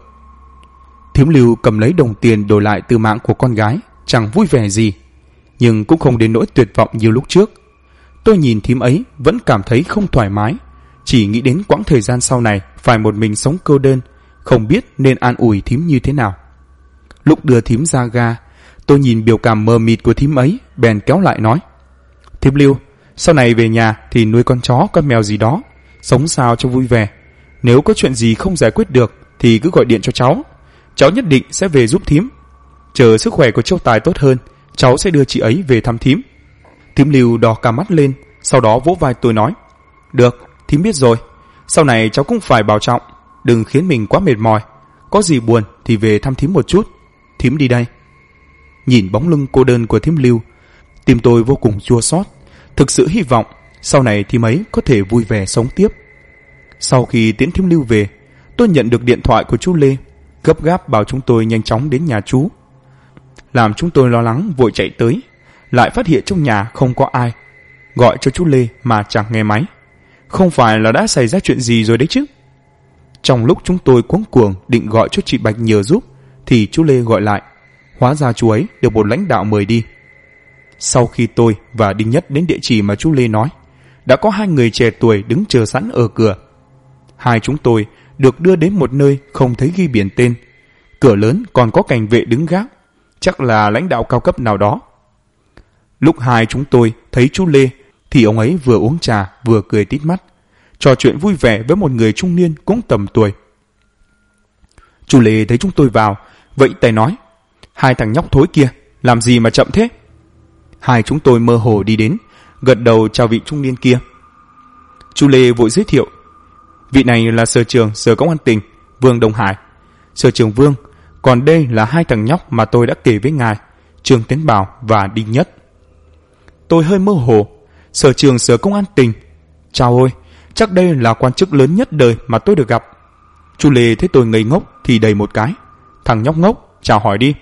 Thím Lưu cầm lấy đồng tiền đổi lại từ mạng của con gái, chẳng vui vẻ gì, nhưng cũng không đến nỗi tuyệt vọng như lúc trước. Tôi nhìn thím ấy vẫn cảm thấy không thoải mái, chỉ nghĩ đến quãng thời gian sau này phải một mình sống cô đơn, không biết nên an ủi thím như thế nào. Lúc đưa thím ra ga, tôi nhìn biểu cảm mờ mịt của thím ấy, bèn kéo lại nói: Thím Lưu, sau này về nhà thì nuôi con chó con mèo gì đó, sống sao cho vui vẻ. Nếu có chuyện gì không giải quyết được thì cứ gọi điện cho cháu, cháu nhất định sẽ về giúp thím. Chờ sức khỏe của Châu Tài tốt hơn, cháu sẽ đưa chị ấy về thăm thím. Thím Lưu đỏ cả mắt lên, sau đó vỗ vai tôi nói: Được, thím biết rồi. Sau này cháu cũng phải bảo trọng, đừng khiến mình quá mệt mỏi. Có gì buồn thì về thăm thím một chút. Thím đi đây. Nhìn bóng lưng cô đơn của thím Lưu, tim tôi vô cùng chua xót. Thực sự hy vọng sau này thím ấy có thể vui vẻ sống tiếp. Sau khi tiễn thím Lưu về, tôi nhận được điện thoại của chú Lê, gấp gáp bảo chúng tôi nhanh chóng đến nhà chú. Làm chúng tôi lo lắng vội chạy tới, lại phát hiện trong nhà không có ai. Gọi cho chú Lê mà chẳng nghe máy. Không phải là đã xảy ra chuyện gì rồi đấy chứ? Trong lúc chúng tôi cuống cuồng định gọi cho chị Bạch nhờ giúp, thì chú Lê gọi lại. Hóa ra chú ấy được một lãnh đạo mời đi. Sau khi tôi và Đinh Nhất đến địa chỉ mà chú Lê nói, đã có 2 người trẻ tuổi đứng chờ sẵn ở cửa. Hai chúng tôi được đưa đến một nơi không thấy ghi biển tên. Cửa lớn còn có cảnh vệ đứng gác, chắc là lãnh đạo cao cấp nào đó. Lúc hai chúng tôi thấy chú Lê thì ông ấy vừa uống trà vừa cười tít mắt, trò chuyện vui vẻ với một người trung niên cũng tầm tuổi. Chú Lê thấy chúng tôi vào, vẫy tay nói: Hai thằng nhóc thối kia, làm gì mà chậm thế? Hai chúng tôi mơ hồ đi đến, gật đầu chào vị trung niên kia. Chú Lê vội giới thiệu: Vị này là sở trưởng sở công an tỉnh Vương Đồng Hải, sở trưởng Vương. Còn đây là 2 thằng nhóc mà tôi đã kể với ngài, Trương Tiến Bảo và Đinh Nhất. Tôi hơi mơ hồ. Sở trưởng sở công an tỉnh? Chào ơi, chắc đây là quan chức lớn nhất đời mà tôi được gặp. Chú Lê thấy tôi ngây ngốc thì đẩy một cái: Thằng nhóc ngốc, chào hỏi đi.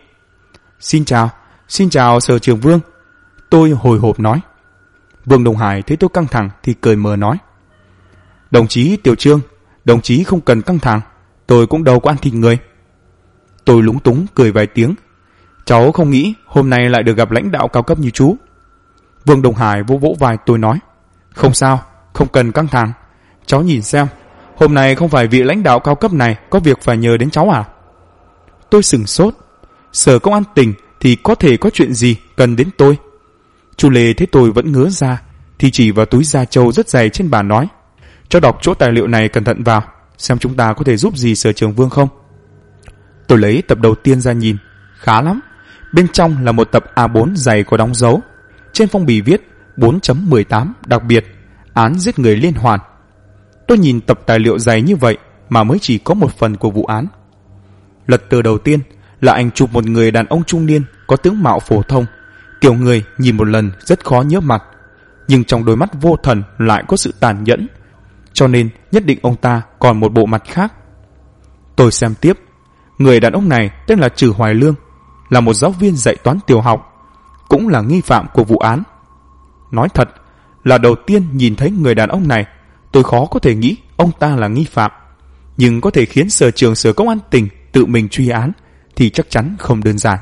Xin chào sở trưởng Vương. Tôi hồi hộp nói. Vương Đồng Hải thấy tôi căng thẳng thì cười mờ nói: Đồng chí Tiểu Trương, đồng chí không cần căng thẳng, tôi cũng đâu có ăn thịt người. Tôi lúng túng cười vài tiếng. Cháu không nghĩ hôm nay lại được gặp lãnh đạo cao cấp như chú. Vương Đồng Hải vỗ vỗ vai tôi nói: Không sao, không cần căng thẳng. Cháu nhìn xem, hôm nay không phải vị lãnh đạo cao cấp này có việc phải nhờ đến cháu à? Tôi sửng sốt. Sở công an tỉnh thì có thể có chuyện gì cần đến tôi? Chú Lê thấy tôi vẫn ngớ ra thì chỉ vào túi da trâu rất dày trên bàn nói: Cho đọc chỗ tài liệu này cẩn thận vào, xem chúng ta có thể giúp gì sở trưởng Vương không. Tôi lấy tập đầu tiên ra nhìn, khá lắm. Bên trong là một tập A4 dày có đóng dấu. Trên phong bì viết 4.18 đặc biệt, án giết người liên hoàn. Tôi nhìn tập tài liệu dày như vậy mà mới chỉ có một phần của vụ án. Lật tờ đầu tiên là ảnh chụp một người đàn ông trung niên có tướng mạo phổ thông, kiểu người nhìn một lần rất khó nhớ mặt, nhưng trong đôi mắt vô thần lại có sự tàn nhẫn, cho nên nhất định ông ta còn một bộ mặt khác. Tôi xem tiếp. Người đàn ông này tên là Trử Hoài Lương, là một giáo viên dạy toán tiểu học, cũng là nghi phạm của vụ án. Nói thật là đầu tiên nhìn thấy người đàn ông này, tôi khó có thể nghĩ ông ta là nghi phạm. Nhưng có thể khiến sở trưởng sở công an tỉnh tự mình truy án thì chắc chắn không đơn giản.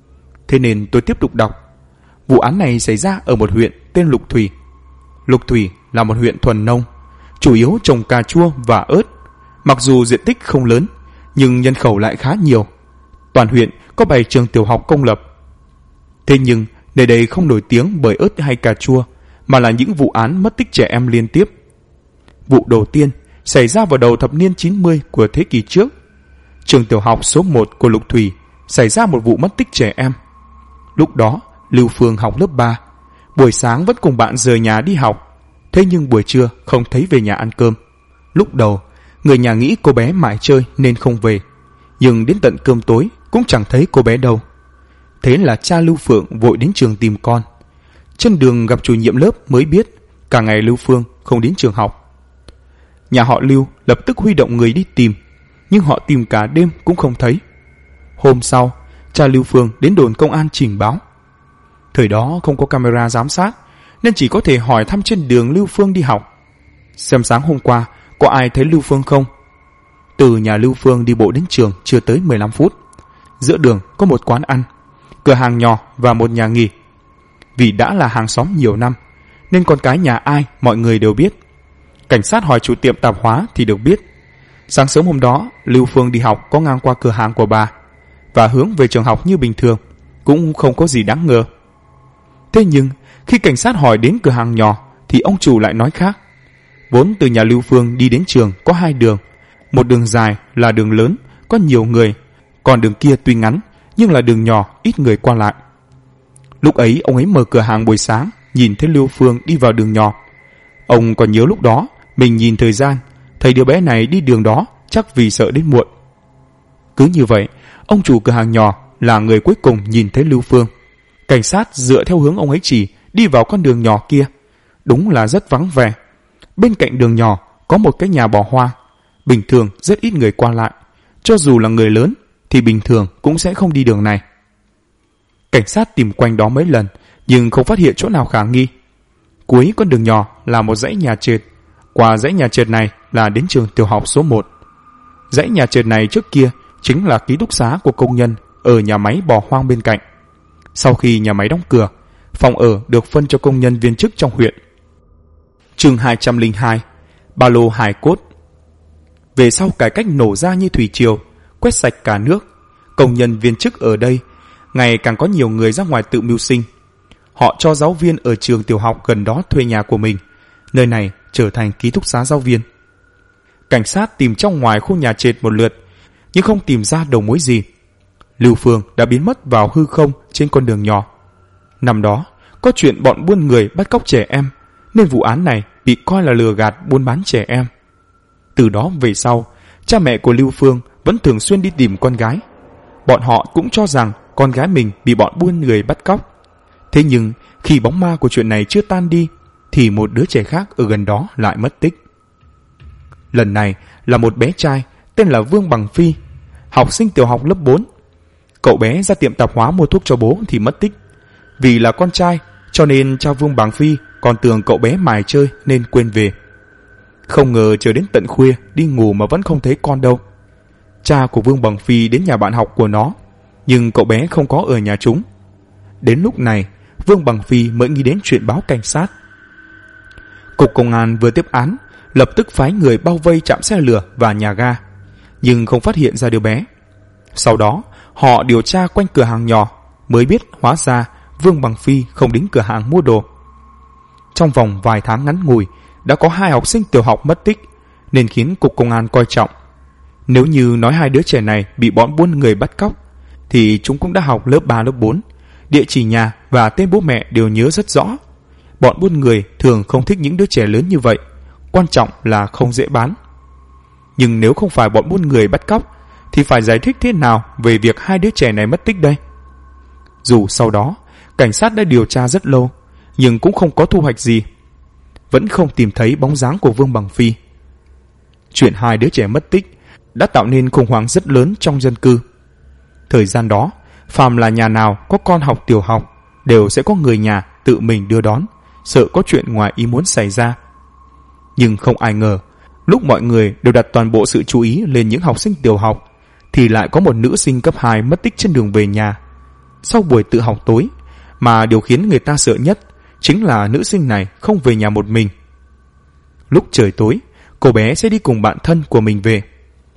Thế nên tôi tiếp tục đọc. Vụ án này xảy ra ở một huyện tên Lục Thủy. Lục Thủy là một huyện thuần nông, chủ yếu trồng cà chua và ớt. Mặc dù diện tích không lớn, nhưng nhân khẩu lại khá nhiều. Toàn huyện có 7 trường tiểu học công lập. Thế nhưng nơi đây không nổi tiếng bởi ớt hay cà chua, mà là những vụ án mất tích trẻ em liên tiếp. Vụ đầu tiên xảy ra vào đầu thập niên 90 của thế kỷ trước. Trường tiểu học số 1 của Lục Thủy xảy ra một vụ mất tích trẻ em. Lúc đó Lưu Phương học lớp 3, buổi sáng vẫn cùng bạn rời nhà đi học, thế nhưng buổi trưa không thấy về nhà ăn cơm. Lúc đầu người nhà nghĩ cô bé mải chơi nên không về, nhưng đến tận cơm tối cũng chẳng thấy cô bé đâu. Thế là cha Lưu Phượng vội đến trường tìm con. Trên đường gặp chủ nhiệm lớp mới biết cả ngày Lưu Phương không đến trường học. Nhà họ Lưu lập tức huy động người đi tìm, nhưng họ tìm cả đêm cũng không thấy. Hôm sau, cha Lưu Phương đến đồn công an trình báo. Thời đó không có camera giám sát, nên chỉ có thể hỏi thăm trên đường Lưu Phương đi học. Xem sáng hôm qua có ai thấy Lưu Phương không? Từ nhà Lưu Phương đi bộ đến trường chưa tới 15 phút. Giữa đường có một quán ăn, cửa hàng nhỏ và một nhà nghỉ. Vì đã là hàng xóm nhiều năm, nên con cái nhà ai mọi người đều biết. Cảnh sát hỏi chủ tiệm tạp hóa thì được biết. Sáng sớm hôm đó, Lưu Phương đi học có ngang qua cửa hàng của bà và hướng về trường học như bình thường, cũng không có gì đáng ngờ. Thế nhưng khi cảnh sát hỏi đến cửa hàng nhỏ thì ông chủ lại nói khác. Vốn từ nhà Lưu Phương đi đến trường có 2 đường. Một đường dài là đường lớn, có nhiều người, còn đường kia tuy ngắn nhưng là đường nhỏ, ít người qua lại. Lúc ấy ông ấy mở cửa hàng buổi sáng, nhìn thấy Lưu Phương đi vào đường nhỏ. Ông còn nhớ lúc đó mình nhìn thời gian, thấy đứa bé này đi đường đó chắc vì sợ đến muộn. Cứ như vậy, ông chủ cửa hàng nhỏ là người cuối cùng nhìn thấy Lưu Phương. Cảnh sát dựa theo hướng ông ấy chỉ đi vào con đường nhỏ kia. Đúng là rất vắng vẻ. Bên cạnh đường nhỏ có một cái nhà bỏ hoang. Bình thường rất ít người qua lại. Cho dù là người lớn thì bình thường cũng sẽ không đi đường này. Cảnh sát tìm quanh đó mấy lần nhưng không phát hiện chỗ nào khả nghi. Cuối con đường nhỏ là một dãy nhà trệt. Qua dãy nhà trệt này là đến trường tiểu học số 1. Dãy nhà trệt này trước kia chính là ký túc xá của công nhân ở nhà máy bỏ hoang bên cạnh. Sau khi nhà máy đóng cửa, phòng ở được phân cho công nhân viên chức trong huyện. Chương 202: Ba lô hài cốt. Về sau cải cách nổ ra như thủy triều, quét sạch cả nước, công nhân viên chức ở đây ngày càng có nhiều người ra ngoài tự mưu sinh. Họ cho giáo viên ở trường tiểu học gần đó thuê nhà của mình, nơi này trở thành ký túc xá giáo viên. Cảnh sát tìm trong ngoài khu nhà trệt một lượt, nhưng không tìm ra đầu mối gì. Lưu Phương đã biến mất vào hư không trên con đường nhỏ. Năm đó có chuyện bọn buôn người bắt cóc trẻ em, nên vụ án này bị coi là lừa gạt buôn bán trẻ em. Từ đó về sau, cha mẹ của Lưu Phương vẫn thường xuyên đi tìm con gái. Bọn họ cũng cho rằng con gái mình bị bọn buôn người bắt cóc. Thế nhưng khi bóng ma của chuyện này chưa tan đi, thì một đứa trẻ khác ở gần đó lại mất tích. Lần này là một bé trai tên là Vương Bằng Phi, học sinh tiểu học lớp 4. Cậu bé ra tiệm tạp hóa mua thuốc cho bố thì mất tích. Vì là con trai cho nên cha Vương Bằng Phi còn tưởng cậu bé mải chơi nên quên về. Không ngờ chờ đến tận khuya đi ngủ mà vẫn không thấy con đâu. Cha của Vương Bằng Phi đến nhà bạn học của nó, nhưng cậu bé không có ở nhà chúng. Đến lúc này Vương Bằng Phi mới nghĩ đến chuyện báo cảnh sát. Cục công an vừa tiếp án, lập tức phái người bao vây trạm xe lửa và nhà ga, nhưng không phát hiện ra đứa bé. Sau đó họ điều tra quanh cửa hàng nhỏ, mới biết hóa ra Vương Bằng Phi không đến cửa hàng mua đồ. Trong vòng vài tháng ngắn ngủi đã có 2 học sinh tiểu học mất tích, nên khiến cục công an coi trọng. Nếu như nói 2 đứa trẻ này bị bọn buôn người bắt cóc, thì chúng cũng đã học lớp 3, lớp 4. Địa chỉ nhà và tên bố mẹ đều nhớ rất rõ. Bọn buôn người thường không thích những đứa trẻ lớn như vậy, quan trọng là không dễ bán. Nhưng nếu không phải bọn buôn người bắt cóc, thì phải giải thích thế nào về việc 2 đứa trẻ này mất tích đây? Dù sau đó cảnh sát đã điều tra rất lâu, nhưng cũng không có thu hoạch gì. Vẫn không tìm thấy bóng dáng của Vương Bằng Phi. Chuyện 2 đứa trẻ mất tích đã tạo nên khủng hoảng rất lớn trong dân cư. Thời gian đó, phàm là nhà nào có con học tiểu học đều sẽ có người nhà tự mình đưa đón, sợ có chuyện ngoài ý muốn xảy ra. Nhưng không ai ngờ, lúc mọi người đều đặt toàn bộ sự chú ý lên những học sinh tiểu học, thì lại có một nữ sinh cấp 2 mất tích trên đường về nhà. Sau buổi tự học tối, mà điều khiến người ta sợ nhất chính là nữ sinh này không về nhà một mình. Lúc trời tối, cô bé sẽ đi cùng bạn thân của mình về.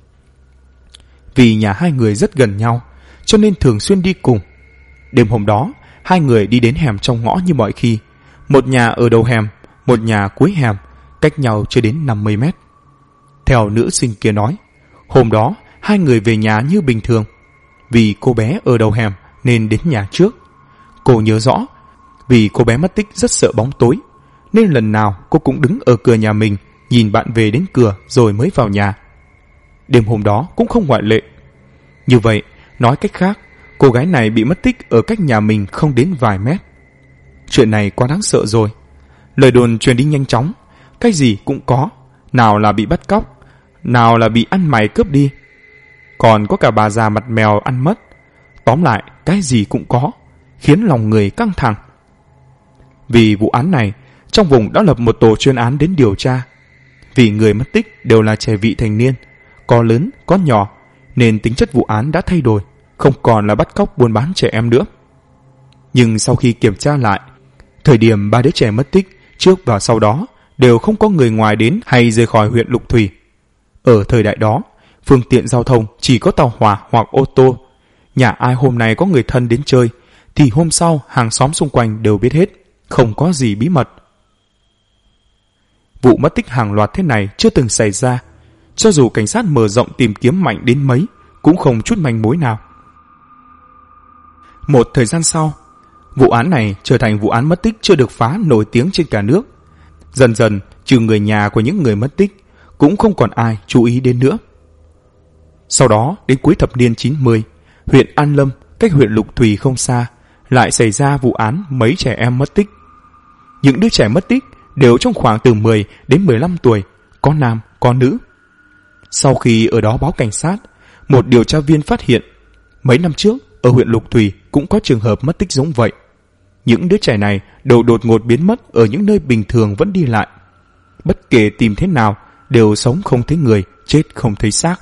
Vì nhà hai người rất gần nhau, cho nên thường xuyên đi cùng. Đêm hôm đó, hai người đi đến hẻm trong ngõ như mọi khi. Một nhà ở đầu hẻm, một nhà cuối hẻm, cách nhau chưa đến 50 mét. Theo nữ sinh kia nói, hôm đó hai người về nhà như bình thường. Vì cô bé ở đầu hẻm nên đến nhà trước. Cô nhớ rõ, vì cô bé mất tích rất sợ bóng tối, nên lần nào cô cũng đứng ở cửa nhà mình, nhìn bạn về đến cửa rồi mới vào nhà. Đêm hôm đó cũng không ngoại lệ. Như vậy, nói cách khác, cô gái này bị mất tích ở cách nhà mình không đến vài mét. Chuyện này quá đáng sợ rồi. Lời đồn truyền đi nhanh chóng, cái gì cũng có, nào là bị bắt cóc, nào là bị ăn mày cướp đi, còn có cả bà già mặt mèo ăn mất. Tóm lại, cái gì cũng có, khiến lòng người căng thẳng. Vì vụ án này, trong vùng đã lập một tổ chuyên án đến điều tra. Vì người mất tích đều là trẻ vị thành niên, có lớn, có nhỏ, nên tính chất vụ án đã thay đổi, không còn là bắt cóc buôn bán trẻ em nữa. Nhưng sau khi kiểm tra lại, thời điểm ba đứa trẻ mất tích trước và sau đó đều không có người ngoài đến hay rời khỏi huyện Lục Thủy. Ở thời đại đó, phương tiện giao thông chỉ có tàu hỏa hoặc ô tô. Nhà ai hôm nay có người thân đến chơi thì hôm sau hàng xóm xung quanh đều biết hết, không có gì bí mật. Vụ mất tích hàng loạt thế này chưa từng xảy ra. Cho dù cảnh sát mở rộng tìm kiếm mạnh đến mấy, cũng không chút manh mối nào. Một thời gian sau, vụ án này trở thành vụ án mất tích chưa được phá nổi tiếng trên cả nước. Dần dần, trừ người nhà của những người mất tích, cũng không còn ai chú ý đến nữa. Sau đó, đến cuối thập niên 90, huyện An Lâm, cách huyện Lục Thủy không xa, lại xảy ra vụ án mấy trẻ em mất tích. Những đứa trẻ mất tích đều trong khoảng từ 10 đến 15 tuổi, có nam, có nữ. Sau khi ở đó báo cảnh sát, một điều tra viên phát hiện mấy năm trước ở huyện Lục Thủy cũng có trường hợp mất tích giống vậy. Những đứa trẻ này đều đột ngột biến mất ở những nơi bình thường vẫn đi lại. Bất kể tìm thế nào, đều sống không thấy người, chết không thấy xác.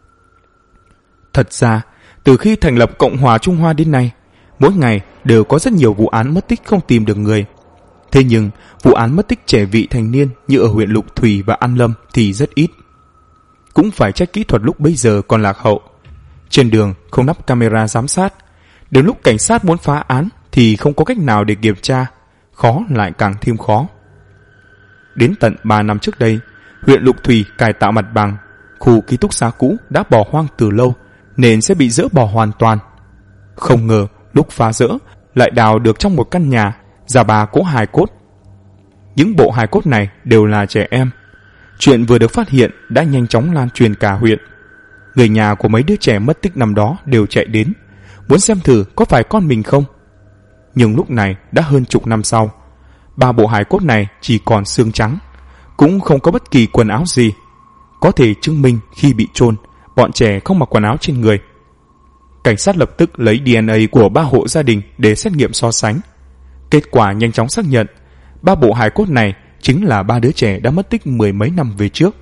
Thật ra, từ khi thành lập Cộng hòa Trung Hoa đến nay, mỗi ngày đều có rất nhiều vụ án mất tích không tìm được người. Thế nhưng, vụ án mất tích trẻ vị thành niên như ở huyện Lục Thủy và An Lâm thì rất ít. Cũng phải trách kỹ thuật lúc bấy giờ còn lạc hậu. Trên đường không lắp camera giám sát, đến lúc cảnh sát muốn phá án thì không có cách nào để kiểm tra, khó lại càng thêm khó. Đến tận 3 năm trước đây, huyện Lục Thủy cải tạo mặt bằng, khu ký túc xá cũ đã bỏ hoang từ lâu nên sẽ bị dỡ bỏ hoàn toàn. Không ngờ lúc phá dỡ lại đào được trong một căn nhà ra 3 cỗ hài cốt. Những bộ hài cốt này đều là trẻ em. Chuyện vừa được phát hiện đã nhanh chóng lan truyền cả huyện. Người nhà của mấy đứa trẻ mất tích năm đó đều chạy đến, muốn xem thử có phải con mình không. Nhưng lúc này đã hơn chục năm sau, 3 bộ hài cốt này chỉ còn xương trắng, cũng không có bất kỳ quần áo gì. Có thể chứng minh khi bị chôn, bọn trẻ không mặc quần áo trên người. Cảnh sát lập tức lấy DNA của 3 hộ gia đình để xét nghiệm so sánh. Kết quả nhanh chóng xác nhận 3 bộ hài cốt này chính là 3 đứa trẻ đã mất tích 10 mấy năm về trước.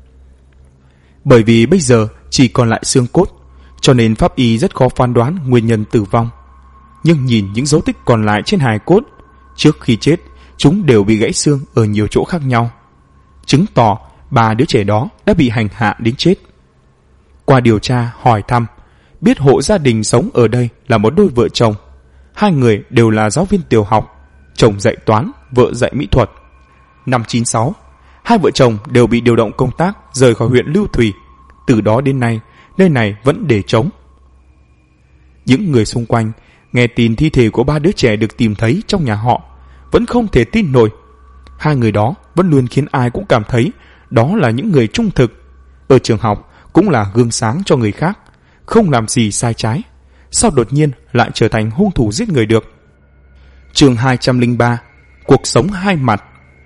Bởi vì bây giờ chỉ còn lại xương cốt, cho nên pháp y rất khó phán đoán nguyên nhân tử vong. Nhưng nhìn những dấu tích còn lại trên hài cốt, trước khi chết chúng đều bị gãy xương ở nhiều chỗ khác nhau, chứng tỏ 3 đứa trẻ đó đã bị hành hạ đến chết. Qua điều tra hỏi thăm, biết hộ gia đình sống ở đây là một đôi vợ chồng. 2 người đều là giáo viên tiểu học, chồng dạy toán, vợ dạy mỹ thuật. Năm 96, 2 vợ chồng đều bị điều động công tác rời khỏi huyện Lưu Thủy. Từ đó đến nay, nơi này vẫn để trống. Những người xung quanh nghe tin thi thể của 3 đứa trẻ được tìm thấy trong nhà họ vẫn không thể tin nổi. 2 người đó vẫn luôn khiến ai cũng cảm thấy đó là những người trung thực. Ở trường học cũng là gương sáng cho người khác, không làm gì sai trái. Sao đột nhiên lại trở thành hung thủ giết người được? Chương 203, cuộc sống hai mặt.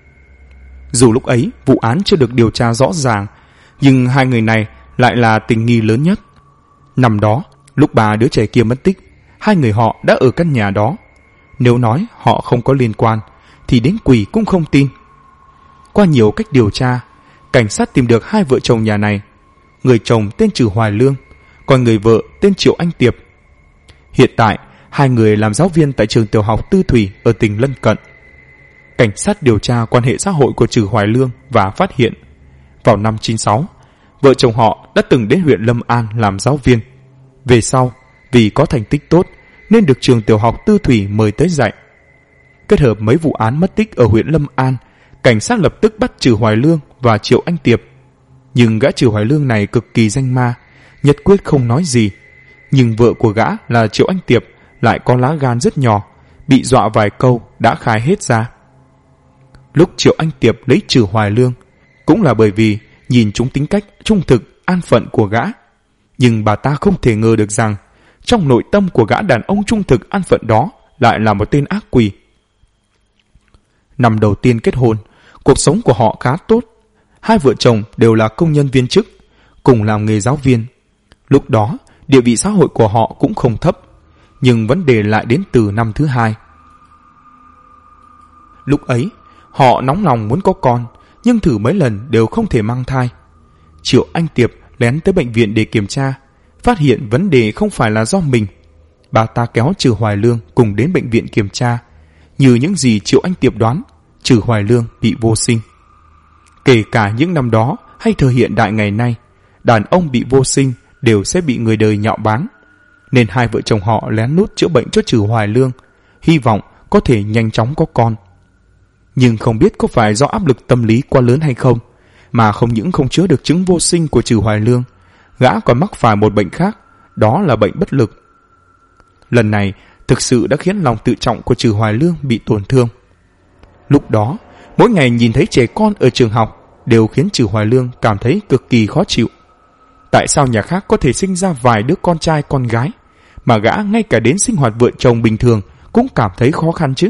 Dù lúc ấy vụ án chưa được điều tra rõ ràng, nhưng 2 người này lại là tình nghi lớn nhất. Năm đó, lúc 3 đứa trẻ kia mất tích, hai người họ đã ở căn nhà đó. Nếu nói họ không có liên quan thì đến quỷ cũng không tin. Qua nhiều cách điều tra, cảnh sát tìm được hai vợ chồng nhà này. Người chồng tên Trử Hoài Lương, còn người vợ tên Triệu Anh Tiệp. Hiện tại hai người làm giáo viên tại trường tiểu học Tư Thủy ở tỉnh lân cận. Cảnh sát điều tra quan hệ xã hội của Trử Hoài Lương và phát hiện vào năm 96, vợ chồng họ đã từng đến huyện Lâm An làm giáo viên. Về sau, vì có thành tích tốt nên được trường tiểu học Tư Thủy mời tới dạy. Kết hợp mấy vụ án mất tích ở huyện Lâm An, cảnh sát lập tức bắt Trử Hoài Lương và Triệu Anh Tiệp. Nhưng gã Trử Hoài Lương này cực kỳ danh ma, nhất quyết không nói gì. Nhưng vợ của gã là Triệu Anh Tiệp lại có lá gan rất nhỏ, bị dọa vài câu đã khai hết ra. Lúc Triệu Anh Tiệp lấy Trử Hoài Lương cũng là bởi vì nhìn chúng tính cách trung thực, an phận của gã. Nhưng bà ta không thể ngờ được rằng trong nội tâm của gã đàn ông trung thực an phận đó lại là một tên ác quỷ. Năm đầu tiên kết hôn, cuộc sống của họ khá tốt. Hai vợ chồng đều là công nhân viên chức, cùng làm nghề giáo viên. Lúc đó, địa vị xã hội của họ cũng không thấp. Nhưng vấn đề lại đến từ năm thứ hai. Lúc ấy, họ nóng lòng muốn có con, nhưng thử mấy lần đều không thể mang thai. Triệu Anh Tiệp lén tới bệnh viện để kiểm tra, phát hiện vấn đề không phải là do mình. Bà ta kéo Trử Hoài Lương cùng đến bệnh viện kiểm tra. Như những gì Triệu Anh Tiệp đoán, Trử Hoài Lương bị vô sinh. Kể cả những năm đó hay thời hiện đại ngày nay, đàn ông bị vô sinh đều sẽ bị người đời nhạo báng. Nên hai vợ chồng họ lén lút chữa bệnh cho Trử Hoài Lương, hy vọng có thể nhanh chóng có con. Nhưng không biết có phải do áp lực tâm lý quá lớn hay không, mà không những không chữa được chứng vô sinh của Trử Hoài Lương, gã còn mắc phải một bệnh khác, đó là bệnh bất lực. Lần này thực sự đã khiến lòng tự trọng của Trử Hoài Lương bị tổn thương. Lúc đó, mỗi ngày nhìn thấy trẻ con ở trường học đều khiến Trử Hoài Lương cảm thấy cực kỳ khó chịu. Tại sao nhà khác có thể sinh ra vài đứa con trai con gái, mà gã ngay cả đến sinh hoạt vợ chồng bình thường cũng cảm thấy khó khăn chứ?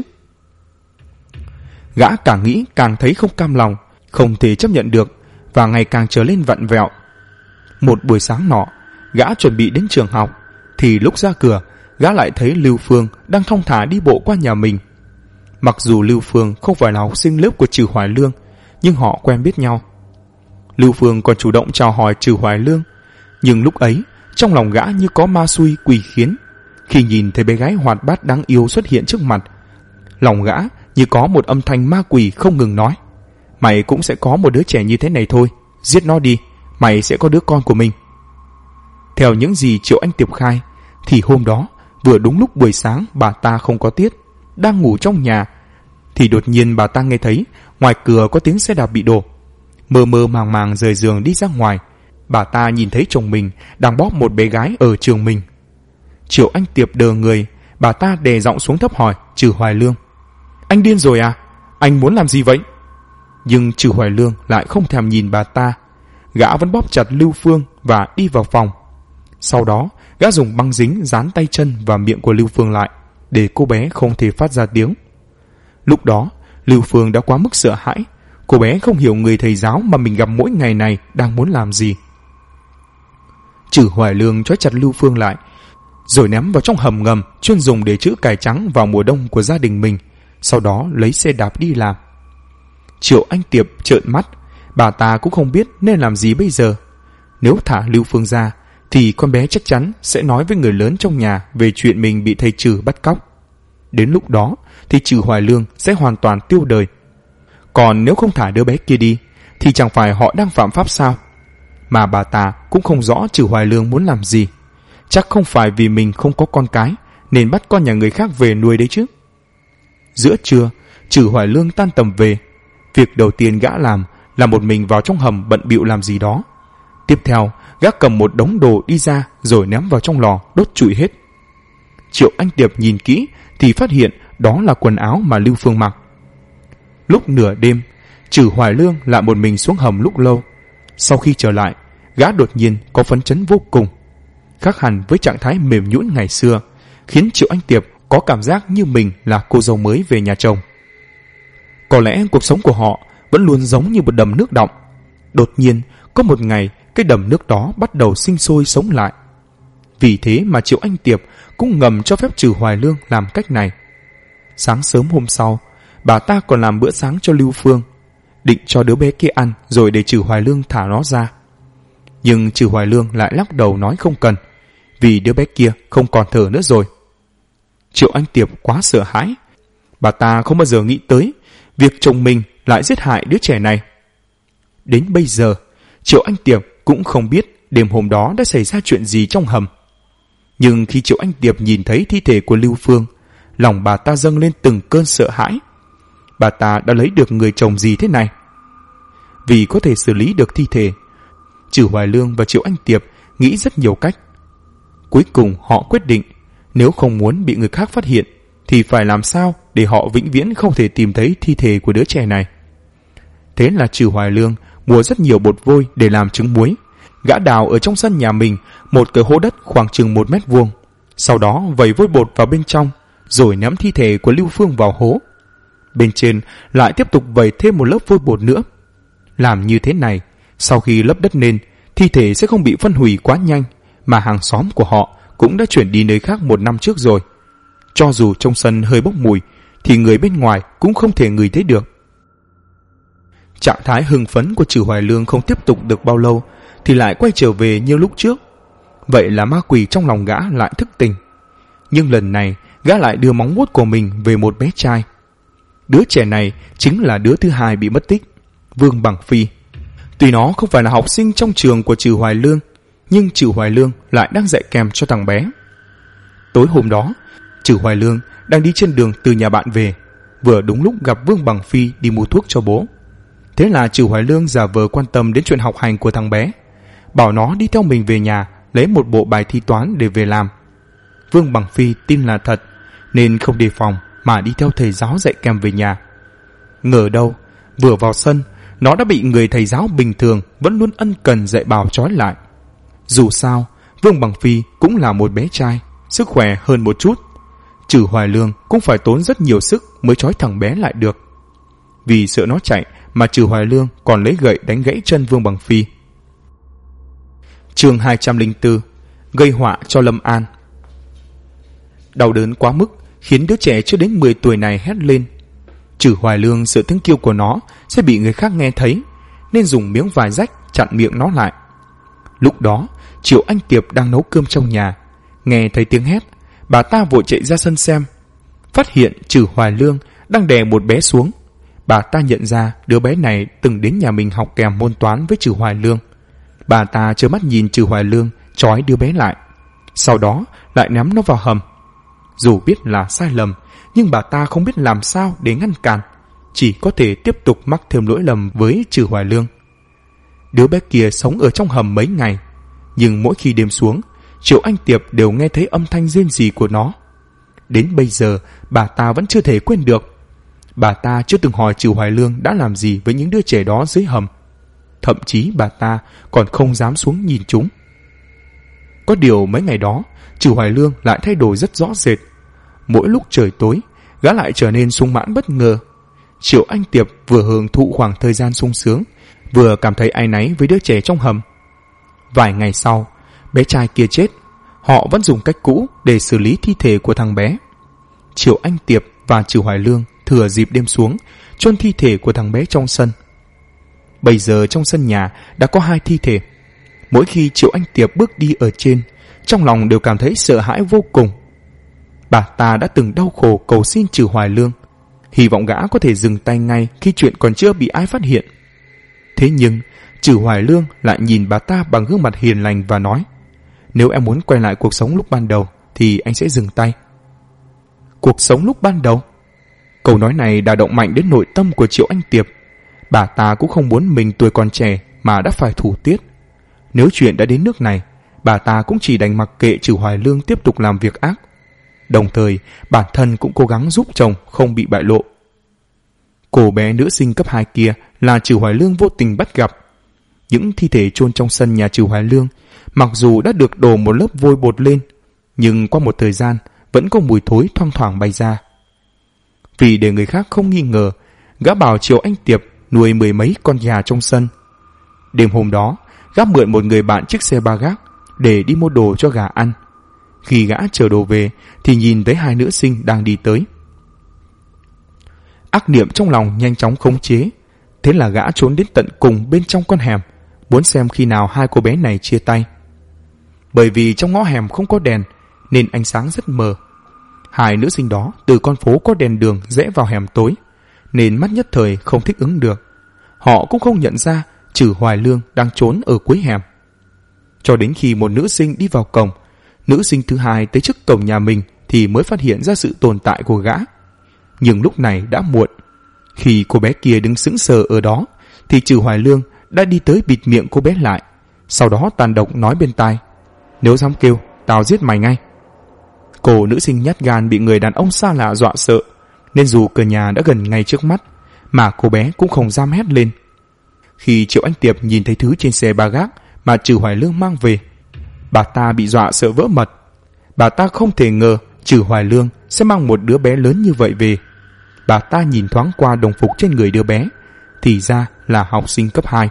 Gã càng nghĩ càng thấy không cam lòng, không thể chấp nhận được, và ngày càng trở lên vặn vẹo. Một buổi sáng nọ, gã chuẩn bị đến trường học, thì lúc ra cửa, gã lại thấy Lưu Phương đang thong thả đi bộ qua nhà mình. Mặc dù Lưu Phương không phải là học sinh lớp của Trử Hoài Lương, nhưng họ quen biết nhau. Lưu Phương còn chủ động chào hỏi Trử Hoài Lương, nhưng lúc ấy trong lòng gã như có ma xui quỷ khiến. Khi nhìn thấy bé gái hoạt bát đáng yêu xuất hiện trước mặt, lòng gã như có một âm thanh ma quỷ không ngừng nói: mày cũng sẽ có một đứa trẻ như thế này thôi, giết nó đi, mày sẽ có đứa con của mình. Theo những gì Triệu Anh Tiệp khai, thì hôm đó vừa đúng lúc buổi sáng bà ta không có tiết, đang ngủ trong nhà, thì đột nhiên bà ta nghe thấy ngoài cửa có tiếng xe đạp bị đổ. Mơ mơ màng màng rời giường đi ra ngoài, bà ta nhìn thấy chồng mình đang bóp một bé gái ở trường mình. Triệu Anh Tiệp đờ người, bà ta đè giọng xuống thấp hỏi Trử Hoài Lương: anh điên rồi à? Anh muốn làm gì vậy? Nhưng Trử Hoài Lương lại không thèm nhìn bà ta. Gã vẫn bóp chặt Lưu Phương và đi vào phòng. Sau đó gã dùng băng dính dán tay chân và miệng của Lưu Phương lại, để cô bé không thể phát ra tiếng. Lúc đó Lưu Phương đã quá mức sợ hãi. Cô bé không hiểu người thầy giáo mà mình gặp mỗi ngày này đang muốn làm gì. Trử Hoài Lương trói chặt Lưu Phương lại, rồi ném vào trong hầm ngầm chuyên dùng để trữ cải trắng vào mùa đông của gia đình mình, sau đó lấy xe đạp đi làm. Triệu Anh Tiệp trợn mắt, bà ta cũng không biết nên làm gì bây giờ. Nếu thả Lưu Phương ra thì con bé chắc chắn sẽ nói với người lớn trong nhà về chuyện mình bị thầy Trử bắt cóc. Đến lúc đó thì Trử Hoài Lương sẽ hoàn toàn tiêu đời. Còn nếu không thả đứa bé kia đi thì chẳng phải họ đang phạm pháp sao? Mà bà ta cũng không rõ Trử Hoài Lương muốn làm gì. Chắc không phải vì mình không có con cái nên bắt con nhà người khác về nuôi đấy chứ. Giữa trưa, Trử Hoài Lương tan tầm về. Việc đầu tiên gã làm là một mình vào trong hầm bận bịu làm gì đó. Tiếp theo, gã cầm một đống đồ đi ra rồi ném vào trong lò đốt trụi hết. Triệu Anh Tiệp nhìn kỹ thì phát hiện đó là quần áo mà Lưu Phương mặc. Lúc nửa đêm, Trử Hoài Lương lại một mình xuống hầm lúc lâu. Sau khi trở lại, gã đột nhiên có phấn chấn vô cùng, khác hẳn với trạng thái mềm nhũn ngày xưa, khiến Triệu Anh Tiệp có cảm giác như mình là cô dâu mới về nhà chồng. Có lẽ cuộc sống của họ vẫn luôn giống như một đầm nước đọng. Đột nhiên có một ngày, cái đầm nước đó bắt đầu sinh sôi sống lại. Vì thế mà Triệu Anh Tiệp cũng ngầm cho phép Trừ Hoài Lương làm cách này. Sáng sớm hôm sau, bà ta còn làm bữa sáng cho Lưu Phương, định cho đứa bé kia ăn rồi để Trừ Hoài Lương thả nó ra. Nhưng Trừ Hoài Lương lại lắc đầu nói không cần, vì đứa bé kia không còn thở nữa rồi. Triệu Anh Tiệp quá sợ hãi. Bà ta không bao giờ nghĩ tới việc chồng mình lại giết hại đứa trẻ này. Đến bây giờ, Triệu Anh Tiệp cũng không biết đêm hôm đó đã xảy ra chuyện gì trong hầm. Nhưng khi Triệu Anh Tiệp nhìn thấy thi thể của Lưu Phương, lòng bà ta dâng lên từng cơn sợ hãi. Bà ta đã lấy được người chồng gì thế này? Vì có thể xử lý được thi thể, Trừ Hoài Lương và Triệu Anh Tiệp nghĩ rất nhiều cách. Cuối cùng họ quyết định, nếu không muốn bị người khác phát hiện thì phải làm sao để họ vĩnh viễn không thể tìm thấy thi thể của đứa trẻ này. Thế là Trừ Hoài Lương mua rất nhiều bột vôi để làm trứng muối. Gã đào ở trong sân nhà mình một cái hố đất khoảng chừng 1 mét vuông, sau đó vẩy vôi bột vào bên trong, rồi ném thi thể của Lưu Phương vào hố. Bên trên lại tiếp tục vẩy thêm một lớp vôi bột nữa. Làm như thế này, sau khi lấp đất lên, thi thể sẽ không bị phân hủy quá nhanh, mà hàng xóm của họ cũng đã chuyển đi nơi khác 1 năm trước rồi. Cho dù trong sân hơi bốc mùi, thì người bên ngoài cũng không thể ngửi thấy được. Trạng thái hưng phấn của Trừ Hoài Lương không tiếp tục được bao lâu thì lại quay trở về như lúc trước. Vậy là ma quỷ trong lòng gã lại thức tỉnh. Nhưng lần này gã lại đưa móng vuốt của mình về một bé trai. Đứa trẻ này chính là đứa thứ hai bị mất tích, Vương Bằng Phi. Tuy nó không phải là học sinh trong trường của Trừ Hoài Lương, nhưng Trừ Hoài Lương lại đang dạy kèm cho thằng bé. Tối hôm đó, Trừ Hoài Lương đang đi trên đường từ nhà bạn về, vừa đúng lúc gặp Vương Bằng Phi đi mua thuốc cho bố. Thế là Trừ Hoài Lương giả vờ quan tâm đến chuyện học hành của thằng bé, bảo nó đi theo mình về nhà lấy một bộ bài thi toán để về làm. Vương Bằng Phi tin là thật nên không đề phòng mà đi theo thầy giáo dạy kèm về nhà. Ngờ đâu vừa vào sân, nó đã bị người thầy giáo bình thường vẫn luôn ân cần dạy bảo trói lại. Dù sao, Vương Bằng Phi cũng là một bé trai, sức khỏe hơn một chút. Trừ Hoài Lương cũng phải tốn rất nhiều sức mới trói thằng bé lại được. Vì sợ nó chạy mà Trừ Hoài Lương còn lấy gậy đánh gãy chân Vương Bằng Phi. Chương 204: Gây họa cho Lâm An. Đau đớn quá mức khiến đứa trẻ chưa đến 10 tuổi này hét lên. Trừ Hoài Lương sợ tiếng kêu của nó sẽ bị người khác nghe thấy, nên dùng miếng vải rách chặn miệng nó lại. Lúc đó Triệu Anh Tiệp đang nấu cơm trong nhà, nghe thấy tiếng hét, bà ta vội chạy ra sân xem, phát hiện Trừ Hoài Lương đang đè một bé xuống. Bà ta nhận ra đứa bé này từng đến nhà mình học kèm môn toán với Trừ Hoài Lương. Bà ta trơ mắt nhìn Trừ Hoài Lương trói đứa bé lại, sau đó lại ném nó vào hầm. Dù biết là sai lầm, nhưng bà ta không biết làm sao để ngăn cản, chỉ có thể tiếp tục mắc thêm lỗi lầm với Trừ Hoài Lương. Đứa bé kia sống ở trong hầm mấy ngày, nhưng mỗi khi đêm xuống, Triệu Anh Tiệp đều nghe thấy âm thanh rên rỉ của nó. Đến bây giờ bà ta vẫn chưa thể quên được. Bà ta chưa từng hỏi Trừ Hoài Lương đã làm gì với những đứa trẻ đó dưới hầm. Thậm chí bà ta còn không dám xuống nhìn chúng. Có điều mấy ngày đó, Trừ Hoài Lương lại thay đổi rất rõ rệt. Mỗi lúc trời tối, gã lại trở nên sung mãn bất ngờ. Triệu Anh Tiệp vừa hưởng thụ khoảng thời gian sung sướng, vừa cảm thấy áy náy với đứa trẻ trong hầm. Vài ngày sau, bé trai kia chết. Họ vẫn dùng cách cũ để xử lý thi thể của thằng bé. Triệu Anh Tiệp và Trừ Hoài Lương thừa dịp đêm xuống, chôn thi thể của thằng bé trong sân. Bây giờ trong sân nhà đã có 2 thi thể. Mỗi khi Triệu Anh Tiệp bước đi ở trên, trong lòng đều cảm thấy sợ hãi vô cùng. Bà ta đã từng đau khổ cầu xin Trừ Hoài Lương, hy vọng gã có thể dừng tay ngay khi chuyện còn chưa bị ai phát hiện. Thế nhưng Trừ Hoài Lương lại nhìn bà ta bằng gương mặt hiền lành và nói: nếu em muốn quay lại cuộc sống lúc ban đầu thì anh sẽ dừng tay. Cuộc sống lúc ban đầu? Câu nói này đã động mạnh đến nội tâm của Triệu Anh Tiệp. Bà ta cũng không muốn mình tuổi còn trẻ mà đã phải thủ tiết. Nếu chuyện đã đến nước này, bà ta cũng chỉ đành mặc kệ Trừ Hoài Lương tiếp tục làm việc ác. Đồng thời bản thân cũng cố gắng giúp chồng không bị bại lộ. Cô bé nữ sinh cấp 2 kia là Trừ Hoài Lương vô tình bắt gặp. Những thi thể chôn trong sân nhà Trừ Hoài Lương mặc dù đã được đổ một lớp vôi bột lên, nhưng qua một thời gian vẫn có mùi thối thoang thoảng bay ra. Vì để người khác không nghi ngờ, gã bảo Triệu Anh Tiệp nuôi 10 mấy con gà trong sân. Đêm hôm đó, gã mượn một người bạn chiếc xe ba gác để đi mua đồ cho gà ăn. Khi gã chở đồ về thì nhìn thấy hai nữ sinh đang đi tới. Ác niệm trong lòng nhanh chóng khống chế, thế là gã trốn đến tận cùng bên trong con hẻm, muốn xem khi nào hai cô bé này chia tay. Bởi vì trong ngõ hẻm không có đèn nên ánh sáng rất mờ. Hai nữ sinh đó từ con phố có đèn đường rẽ vào hẻm tối nên mắt nhất thời không thích ứng được. Họ cũng không nhận ra Trử Hoài Lương đang trốn ở cuối hẻm. Cho đến khi một nữ sinh đi vào cổng, nữ sinh thứ hai tới trước cổng nhà mình thì mới phát hiện ra sự tồn tại của gã. Nhưng lúc này đã muộn. Khi cô bé kia đứng sững sờ ở đó thì Trử Hoài Lương đã đi tới bịt miệng cô bé lại, sau đó tàn độc nói bên tai: "Nếu dám kêu, tao giết mày ngay." Cô nữ sinh nhát gan bị người đàn ông xa lạ dọa sợ, nên dù cửa nhà đã gần ngay trước mắt mà cô bé cũng không dám hét lên. Khi Triệu Anh Tiệp nhìn thấy thứ trên xe ba gác mà Trử Hoài Lương mang về, bà ta bị dọa sợ vỡ mật. Bà ta không thể ngờ Trử Hoài Lương sẽ mang một đứa bé lớn như vậy về. Bà ta nhìn thoáng qua đồng phục trên người đứa bé, thì ra là học sinh cấp 2.